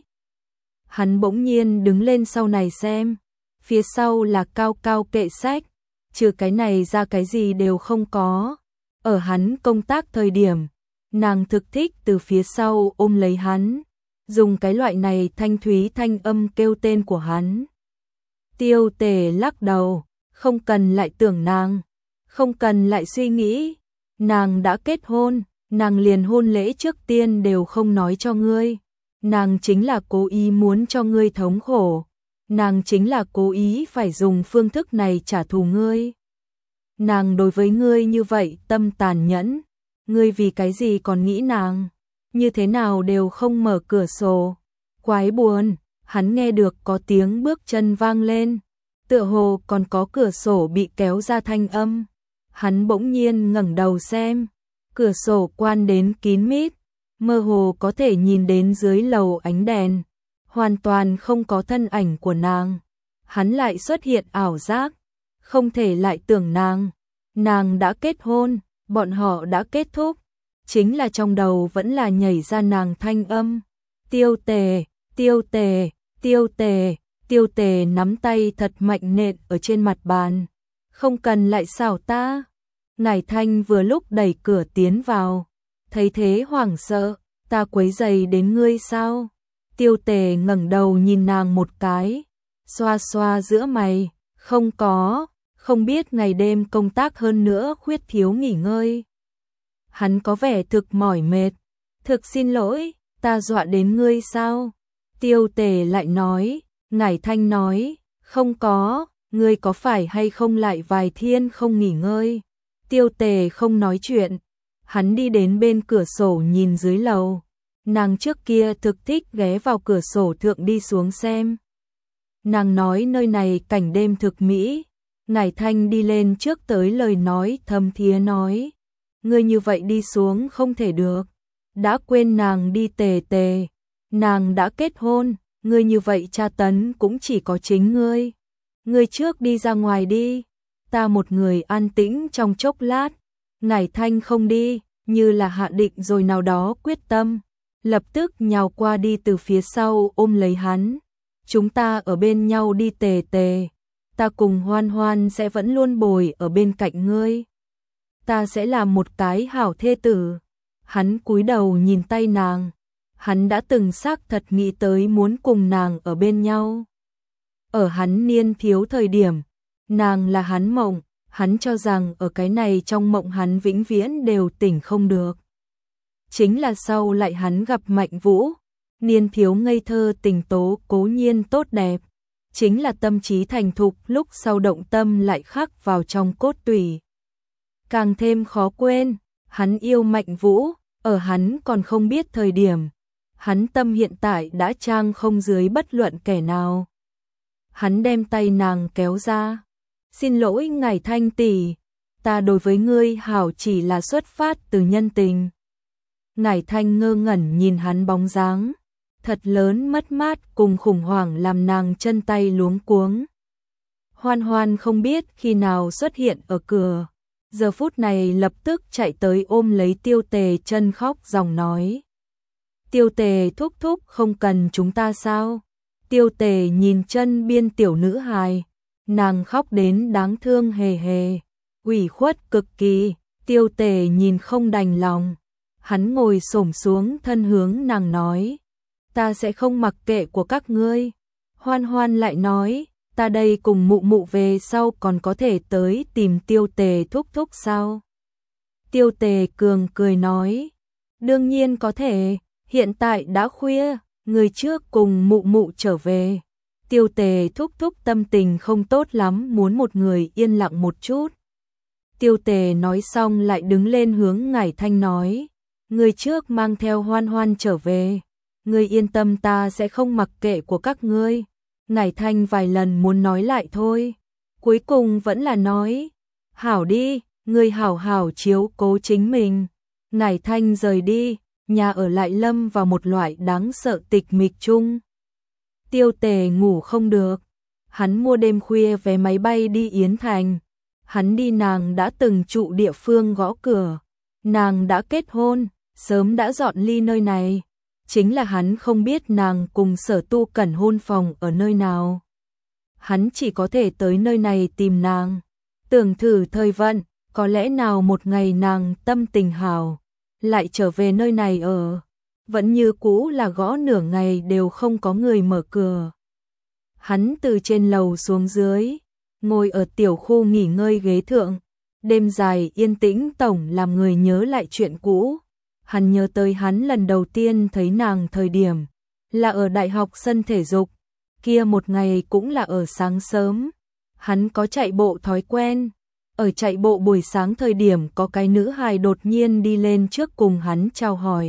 A: Hắn bỗng nhiên đứng lên sau này xem, phía sau là cao cao kệ sách, trừ cái này ra cái gì đều không có. Ở hắn công tác thời điểm, nàng thực thích từ phía sau ôm lấy hắn, dùng cái loại này thanh thúy thanh âm kêu tên của hắn. Tiêu Tề lắc đầu, không cần lại tưởng nàng, không cần lại suy nghĩ, nàng đã kết hôn, nàng liền hôn lễ trước tiên đều không nói cho ngươi, nàng chính là cố ý muốn cho ngươi thống khổ, nàng chính là cố ý phải dùng phương thức này trả thù ngươi. Nàng đối với ngươi như vậy tâm tàn nhẫn, ngươi vì cái gì còn nghĩ nàng, như thế nào đều không mở cửa sổ. Quái buồn, hắn nghe được có tiếng bước chân vang lên, tựa hồ còn có cửa sổ bị kéo ra thanh âm. Hắn bỗng nhiên ngẩng đầu xem, cửa sổ quan đến kín mít, mơ hồ có thể nhìn đến dưới lầu ánh đèn, hoàn toàn không có thân ảnh của nàng. Hắn lại xuất hiện ảo giác, không thể lại tưởng nàng, nàng đã kết hôn, bọn họ đã kết thúc, chính là trong đầu vẫn là nhảy ra nàng thanh âm. Tiêu Tề, Tiêu Tề, Tiêu Tề, Tiêu Tề nắm tay thật mạnh nện ở trên mặt bàn. Không cần lại xảo ta. Ngải Thanh vừa lúc đẩy cửa tiến vào, thấy thế hoảng sợ, ta quấy rầy đến ngươi sao? Tiêu Tề ngẩng đầu nhìn nàng một cái, xoa xoa giữa mày, không có, không biết ngày đêm công tác hơn nữa khuyết thiếu nghỉ ngơi. Hắn có vẻ thực mỏi mệt, thực xin lỗi, ta dọa đến ngươi sao? Tiêu Tề lại nói, Ngải Thanh nói, không có, ngươi có phải hay không lại vài thiên không nghỉ ngơi? Tiêu Tề không nói chuyện, hắn đi đến bên cửa sổ nhìn dưới lầu, nàng trước kia thực thích ghé vào cửa sổ thượng đi xuống xem. Nàng nói nơi này cảnh đêm thực mỹ, Ngải Thanh đi lên trước tới lời nói thâm thiế nói, ngươi như vậy đi xuống không thể được, đã quên nàng đi Tề Tề, nàng đã kết hôn, ngươi như vậy tra tấn cũng chỉ có chính ngươi, ngươi trước đi ra ngoài đi, ta một người an tĩnh trong chốc lát. Ngải Thanh không đi, như là hạ định rồi nào đó quyết tâm, lập tức nhào qua đi từ phía sau ôm lấy hắn, chúng ta ở bên nhau đi Tề Tề, ta cùng Hoan Hoan sẽ vẫn luôn bồi ở bên cạnh ngươi, ta sẽ làm một cái hảo thê tử. Hắn cúi đầu nhìn tay nàng, hắn đã từng xác thật nghĩ tới muốn cùng nàng ở bên nhau. Ở hắn niên thiếu thời điểm, nàng là hắn mộng, Hắn cho rằng ở cái này trong mộng hắn vĩnh viễn đều tỉnh không được. Chính là sau lại hắn gặp Mạnh Vũ, niên thiếu ngây thơ tình tố cố nhiên tốt đẹp, chính là tâm trí thành thục lúc sau động tâm lại khắc vào trong cốt tủy. Càng thêm khó quên, hắn yêu Mạnh Vũ, ở hắn còn không biết thời điểm, hắn tâm hiện tại đã trang không dưới bất luận kẻ nào. Hắn đem tay nàng kéo ra. Xin lỗi ngài Thanh tỷ, ta đối với ngươi hảo chỉ là xuất phát từ nhân tình. Ngải Thanh ngơ ngẩn nhìn hắn bóng dáng, thật lớn mất mát cùng khủng hoảng làm nàng chân tay luống cuống. Hoan Hoan không biết khi nào xuất hiện ở cửa, giờ phút này lập tức chạy tới ôm lấy Tiêu Tề chân khóc dòng nói. Tiêu Tề thúc thúc không cần chúng ta sao? Tiêu Tề nhìn chân biên tiểu nữ hài, nàng khóc đến đáng thương hề hề, ủy khuất cực kỳ. Tiêu Tề nhìn không đành lòng, hắn ngồi xổm xuống thân hướng nàng nói, ta sẽ không mặc kệ của các ngươi. Hoan Hoan lại nói, ta đây cùng mụ mụ về sau còn có thể tới tìm Tiêu Tề thúc thúc sao? Tiêu Tề cường cười nói, đương nhiên có thể, hiện tại đã khuya, người trước cùng mụ mụ trở về. Tiêu Tề thúc thúc tâm tình không tốt lắm, muốn một người yên lặng một chút. Tiêu Tề nói xong lại đứng lên hướng Ngải Thanh nói, người trước mang theo Hoan Hoan trở về, ngươi yên tâm ta sẽ không mặc kệ của các ngươi. Ngải Thanh vài lần muốn nói lại thôi, cuối cùng vẫn là nói, hảo đi, ngươi hảo hảo chiếu cố chính mình. Ngải Thanh rời đi, nhà ở lại lâm vào một loại đáng sợ tịch mịch chung. Tiêu Tề ngủ không được, hắn mua đêm khuya vé máy bay đi Yến Thành, hắn đi nàng đã từng trụ địa phương gõ cửa, nàng đã kết hôn, sớm đã dọn ly nơi này, chính là hắn không biết nàng cùng Sở Tu Cẩn hôn phòng ở nơi nào. Hắn chỉ có thể tới nơi này tìm nàng, tưởng thử thời vận, có lẽ nào một ngày nàng tâm tình hảo, lại trở về nơi này ở. Vẫn như cũ là gõ nửa ngày đều không có người mở cửa. Hắn từ trên lầu xuống dưới, ngồi ở tiểu khu nghỉ ngơi ghế thượng, đêm dài yên tĩnh tổng làm người nhớ lại chuyện cũ. Hắn nhớ tới hắn lần đầu tiên thấy nàng thời điểm, là ở đại học sân thể dục, kia một ngày cũng là ở sáng sớm. Hắn có chạy bộ thói quen, ở chạy bộ buổi sáng thời điểm có cái nữ hài đột nhiên đi lên trước cùng hắn chào hỏi.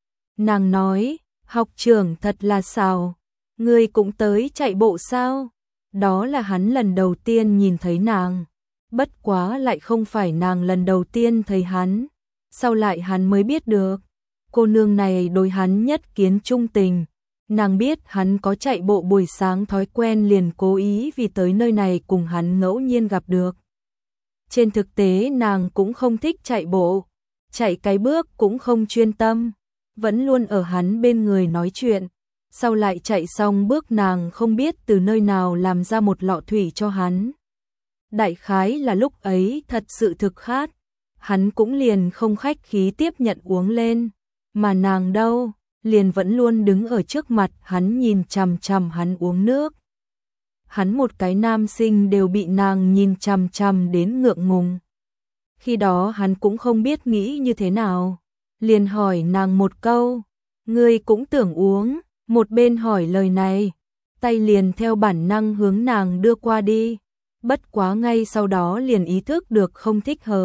A: Nàng nói, học trưởng thật là xào, ngươi cũng tới chạy bộ sao? Đó là hắn lần đầu tiên nhìn thấy nàng, bất quá lại không phải nàng lần đầu tiên thấy hắn. Sau lại hắn mới biết được, cô nương này đối hắn nhất kiến trung tình, nàng biết hắn có chạy bộ buổi sáng thói quen liền cố ý vì tới nơi này cùng hắn ngẫu nhiên gặp được. Trên thực tế nàng cũng không thích chạy bộ, chạy cái bước cũng không chuyên tâm, vẫn luôn ở hắn bên người nói chuyện. Sau lại chạy xong bước nàng không biết từ nơi nào làm ra một lọ thủy cho hắn. Đại khái là lúc ấy thật sự thực khát, hắn cũng liền không khách khí tiếp nhận uống lên, mà nàng đâu, liền vẫn luôn đứng ở trước mặt hắn nhìn chằm chằm hắn uống nước. Hắn một cái nam sinh đều bị nàng nhìn chằm chằm đến ngượng ngùng. Khi đó hắn cũng không biết nghĩ như thế nào, liền hỏi nàng một câu, ngươi cũng tưởng uống, một bên hỏi lời này, tay liền theo bản năng hướng nàng đưa qua đi, bất quá ngay sau đó liền ý thức được không thích hợp.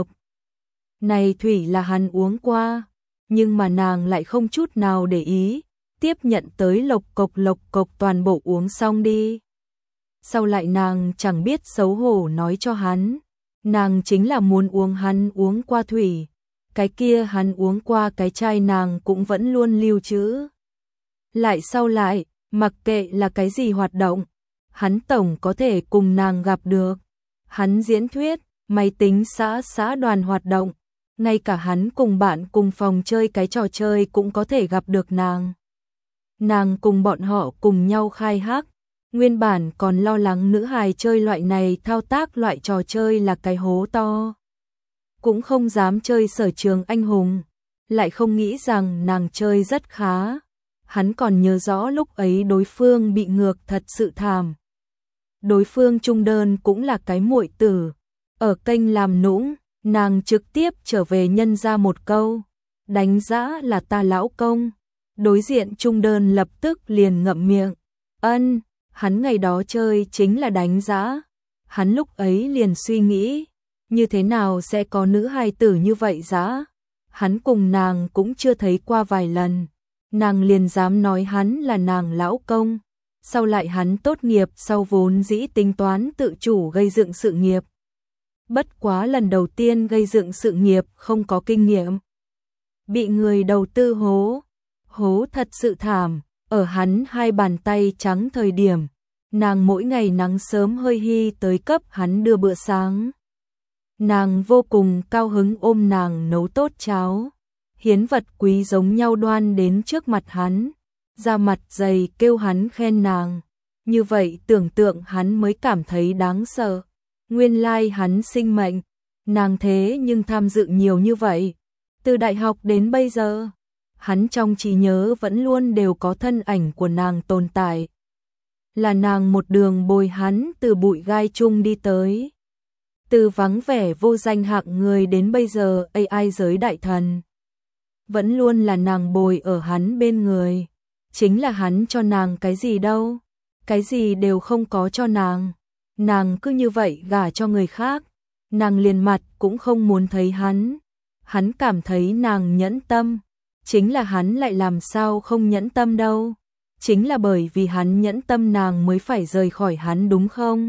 A: Này thủy là hắn uống qua, nhưng mà nàng lại không chút nào để ý, tiếp nhận tới lộc cộc lộc cộc toàn bộ uống xong đi. Sau lại nàng chẳng biết xấu hổ nói cho hắn, nàng chính là muốn uống hắn uống qua thủy, cái kia hắn uống qua cái chai nàng cũng vẫn luôn lưu trữ. Lại sau lại, mặc kệ là cái gì hoạt động, hắn tổng có thể cùng nàng gặp được. Hắn diễn thuyết, máy tính xã xã đoàn hoạt động, ngay cả hắn cùng bạn cùng phòng chơi cái trò chơi cũng có thể gặp được nàng. Nàng cùng bọn họ cùng nhau khai hắc, nguyên bản còn lo lắng nữ hài chơi loại này thao tác loại trò chơi là cái hố to. Cũng không dám chơi sở trường anh hùng, lại không nghĩ rằng nàng chơi rất khá. Hắn còn nhớ rõ lúc ấy đối phương bị ngược thật sự thảm. Đối phương trung đơn cũng là cái muội tử, Ở kênh làm nũng, nàng trực tiếp trở về nhân ra một câu, đánh giá là ta lão công. Đối diện Trung Đơn lập tức liền ngậm miệng, ân, hắn ngày đó chơi chính là đánh giá. Hắn lúc ấy liền suy nghĩ, như thế nào sẽ có nữ hài tử như vậy giá. Hắn cùng nàng cũng chưa thấy qua vài lần, nàng liền dám nói hắn là nàng lão công. Sau lại hắn tốt nghiệp sau vốn dĩ tính toán tự chủ gây dựng sự nghiệp. Bất quá lần đầu tiên gây dựng sự nghiệp không có kinh nghiệm. Bị người đầu tư hố, hố thật sự thảm, ở hắn hai bàn tay trắng thời điểm, nàng mỗi ngày nắng sớm hơi hi tới cấp hắn đưa bữa sáng. Nàng vô cùng cao hứng ôm nàng nấu tốt cháo, hiến vật quý giống nhau đoan đến trước mặt hắn, ra mặt dày kêu hắn khen nàng. Như vậy tưởng tượng hắn mới cảm thấy đáng sợ. Nguyên lai hắn sinh mệnh, nàng thế nhưng tham dự nhiều như vậy. Từ đại học đến bây giờ, hắn trong trí nhớ vẫn luôn đều có thân ảnh của nàng tồn tại. Là nàng một đường bồi hắn từ bụi gai chung đi tới. Từ vắng vẻ vô danh hạng người đến bây giờ a i giới đại thần. Vẫn luôn là nàng bồi ở hắn bên người. Chính là hắn cho nàng cái gì đâu. Cái gì đều không có cho nàng. Nàng cứ như vậy gả cho người khác. Nàng liền mặt cũng không muốn thấy hắn. Hắn cảm thấy nàng nhẫn tâm. Chính là hắn lại làm sao không nhẫn tâm đâu. Chính là bởi vì hắn nhẫn tâm nàng mới phải rời khỏi hắn đúng không?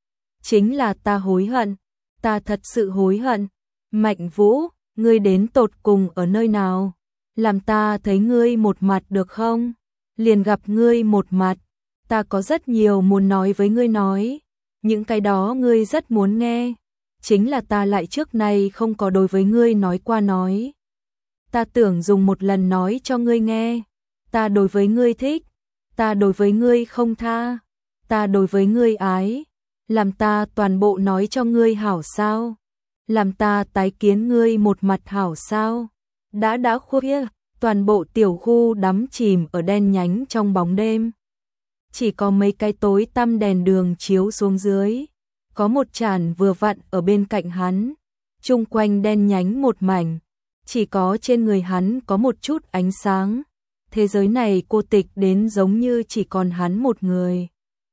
A: Chính là ta hối hận. Ta thật sự hối hận. Mạnh Vũ, ngươi đến tột cùng ở nơi nào? Làm ta thấy ngươi một mặt được không? Liền gặp ngươi một mặt. Ta có rất nhiều muốn nói với ngươi nói. Những cái đó ngươi rất muốn nghe. Chính là ta lại trước nay không có đối với ngươi nói qua nói. Ta tưởng dùng một lần nói cho ngươi nghe. Ta đối với ngươi thích. Ta đối với ngươi không tha. Ta đối với ngươi ái. Làm ta toàn bộ nói cho ngươi hảo sao. Làm ta tái kiến ngươi một mặt hảo sao. Đã đã khuya, toàn bộ tiểu khu đắm chìm ở đen nhánh trong bóng đêm. Chỉ có mấy cái tối tăm đèn đường chiếu xuống dưới. Có một tràn vừa vặn ở bên cạnh hắn. Chung quanh đen nhánh một mảnh. Chỉ có trên người hắn có một chút ánh sáng. Thế giới này cô tịch đến giống như chỉ còn hắn một người.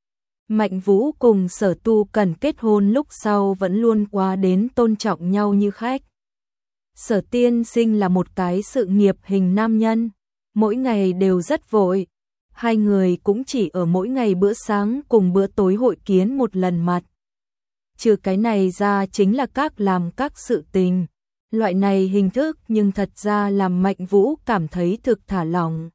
A: Mạnh Vũ cùng Sở Tu Cẩn kết hôn lúc sau vẫn luôn quá đến tôn trọng nhau như khách. Sở tiên sinh là một cái sự nghiệp hình nam nhân. Mỗi ngày đều rất vội. Hai người cũng chỉ ở mỗi ngày bữa sáng cùng bữa tối hội kiến một lần mặt. Trừ cái này ra chính là các làm các sự tình. Loại này hình thức nhưng thật ra làm Mạnh Vũ cảm thấy thực thả lỏng.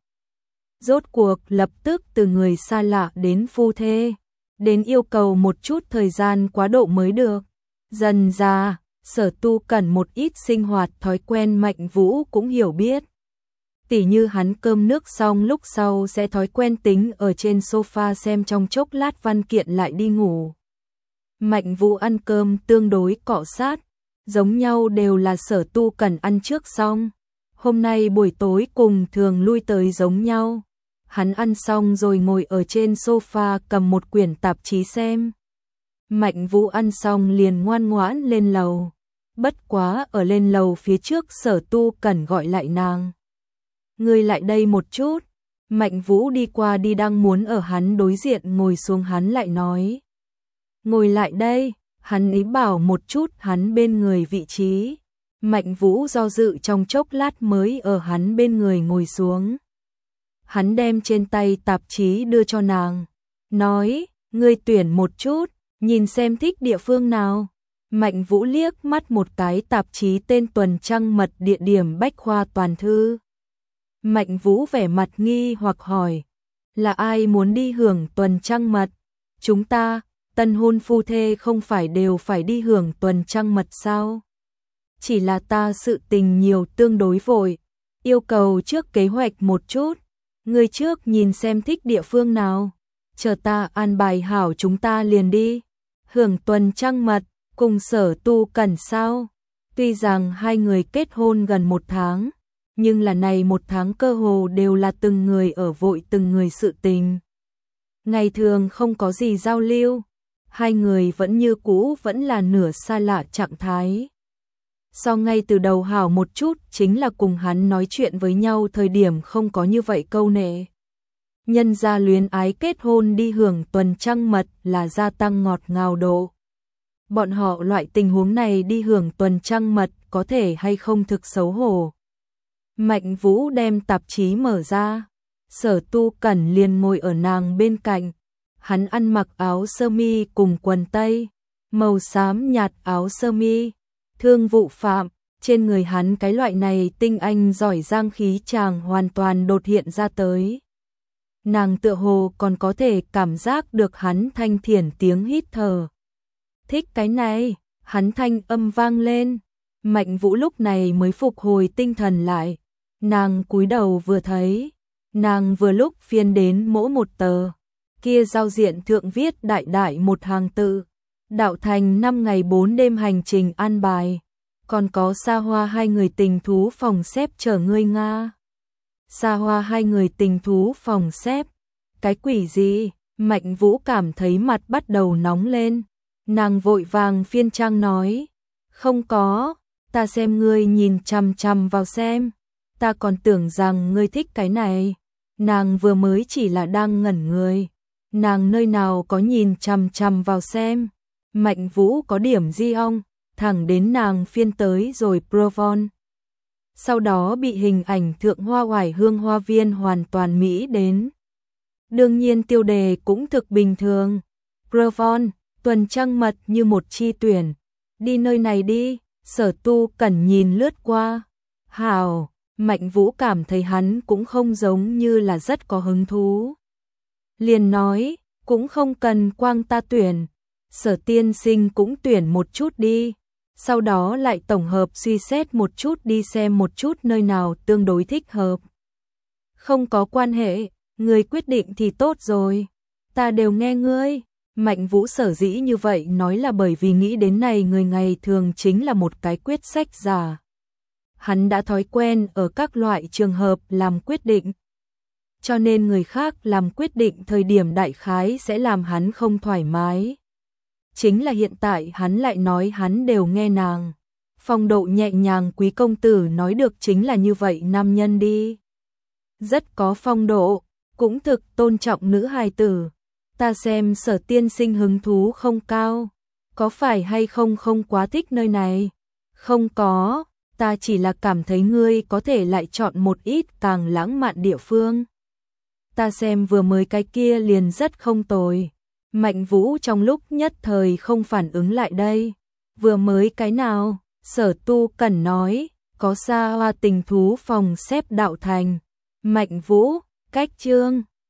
A: Rốt cuộc lập tức từ người xa lạ đến phu thê, đến yêu cầu một chút thời gian quá độ mới được. Dần ra, Sở Tu Cẩn một ít sinh hoạt thói quen Mạnh Vũ cũng hiểu biết. Tỉ như hắn cơm nước xong lúc sau sẽ thói quen tính ở trên sofa xem trong chốc lát văn kiện lại đi ngủ. Mạnh Vũ ăn cơm tương đối cọ sát, giống nhau đều là Sở Tu Cẩn ăn trước xong. Hôm nay buổi tối cùng thường lui tới giống nhau. Hắn ăn xong rồi ngồi ở trên sofa cầm một quyển tạp chí xem. Mạnh Vũ ăn xong liền ngoan ngoãn lên lầu. Bất quá ở lên lầu phía trước Sở Tu Cẩn gọi lại nàng. Ngươi lại đây một chút. Mạnh Vũ đi qua đi đang muốn ở hắn đối diện ngồi xuống hắn lại nói. Ngồi lại đây, hắn ý bảo một chút hắn bên người vị trí. Mạnh Vũ do dự trong chốc lát mới ở hắn bên người ngồi xuống. Hắn đem trên tay tạp chí đưa cho nàng. Nói, ngươi tuyển một chút, nhìn xem thích địa phương nào. Mạnh Vũ liếc mắt một cái tạp chí tên Tuần Trăng Mật địa điểm Bách Khoa Toàn Thư. Mạnh Vũ vẻ mặt nghi hoặc hỏi. Là ai muốn đi hưởng Tuần Trăng Mật? Chúng ta, tân hôn phu thê không phải đều phải đi hưởng Tuần Trăng Mật sao? Chỉ là ta sự tình nhiều tương đối vội. Yêu cầu trước kế hoạch một chút. Người trước nhìn xem thích địa phương nào. Chờ ta an bài hảo chúng ta liền đi. Hưởng Tuần Trăng Mật, cùng Sở Tu Cẩn sao? Tuy rằng hai người kết hôn gần một tháng, nhưng là này một tháng cơ hồ đều là từng người ở vội từng người sự tình. Ngày thường không có gì giao lưu, hai người vẫn như cũ vẫn là nửa xa lạ trạng thái. So ngay từ đầu hảo một chút chính là cùng hắn nói chuyện với nhau thời điểm không có như vậy câu nệ. Nhân gia luyến ái kết hôn đi hưởng tuần trăng mật là gia tăng ngọt ngào độ. Bọn họ loại tình huống này đi hưởng tuần trăng mật có thể hay không thực xấu hổ. Mạnh Vũ đem tạp chí mở ra, Sở Tu Cẩn liền ngồi ở nàng bên cạnh. Hắn ăn mặc áo sơ mi cùng quần tây, màu xám nhạt áo sơ mi, thương vụ phạm, trên người hắn cái loại này tinh anh giỏi giang khí chàng hoàn toàn đột hiện ra tới. Nàng tựa hồ còn có thể cảm giác được hắn thanh thiển tiếng hít thở. Thích cái này, hắn thanh âm vang lên. Mạnh Vũ lúc này mới phục hồi tinh thần lại. Nàng cúi đầu vừa thấy, nàng vừa lúc phiên đến mỗi một tờ. Kia giao diện thượng viết đại đại một hàng tự. Đạo thành năm ngày bốn đêm hành trình an bài. Còn có xa hoa hai người tình thú phòng xếp chờ ngươi Nga. Xa hoa hai người tình thú phòng xếp. Cái quỷ gì? Mạnh Vũ cảm thấy mặt bắt đầu nóng lên. Nàng vội vàng phiên trang nói. Không có, ta xem ngươi nhìn chằm chằm vào xem. Ta còn tưởng rằng ngươi thích cái này. Nàng vừa mới chỉ là đang ngẩn người. Nàng nơi nào có nhìn chằm chằm vào xem. Mạnh Vũ có điểm di ong, thẳng đến nàng phiên tới rồi Provon. Sau đó bị hình ảnh thượng hoa oải hương hoa viên hoàn toàn mỹ đến. Đương nhiên tiêu đề cũng thực bình thường. Provon, tuần trăng mật như một chi tuyển. Đi nơi này đi, Sở Tu Cẩn nhìn lướt qua. Hào, Mạnh Vũ cảm thấy hắn cũng không giống như là rất có hứng thú. Liền nói, cũng không cần quang ta tuyển. Sở tiên sinh cũng tuyển một chút đi. Sau đó lại tổng hợp suy xét một chút đi xem một chút nơi nào tương đối thích hợp. Không có quan hệ, ngươi quyết định thì tốt rồi. Ta đều nghe ngươi. Mạnh Vũ sở dĩ như vậy nói là bởi vì nghĩ đến này người ngày thường chính là một cái quyết sách giả. Hắn đã thói quen ở các loại trường hợp làm quyết định. Cho nên người khác làm quyết định thời điểm đại khái sẽ làm hắn không thoải mái. Chính là hiện tại hắn lại nói hắn đều nghe nàng. Phong độ nhẹ nhàng quý công tử nói được chính là như vậy nam nhân đi. Rất có phong độ, cũng thực tôn trọng nữ hài tử. Ta xem Sở tiên sinh hứng thú không cao. Có phải hay không không quá thích nơi này? Không có, ta chỉ là cảm thấy ngươi có thể lại chọn một ít càng lãng mạn địa phương. Ta xem vừa mới cái kia liền rất không tồi. Mạnh Vũ trong lúc nhất thời không phản ứng lại đây. Vừa mới cái nào? Sở Tu Cẩn nói, có xa hoa tình thú phòng xếp đạo thành. Mạnh Vũ, cách chương.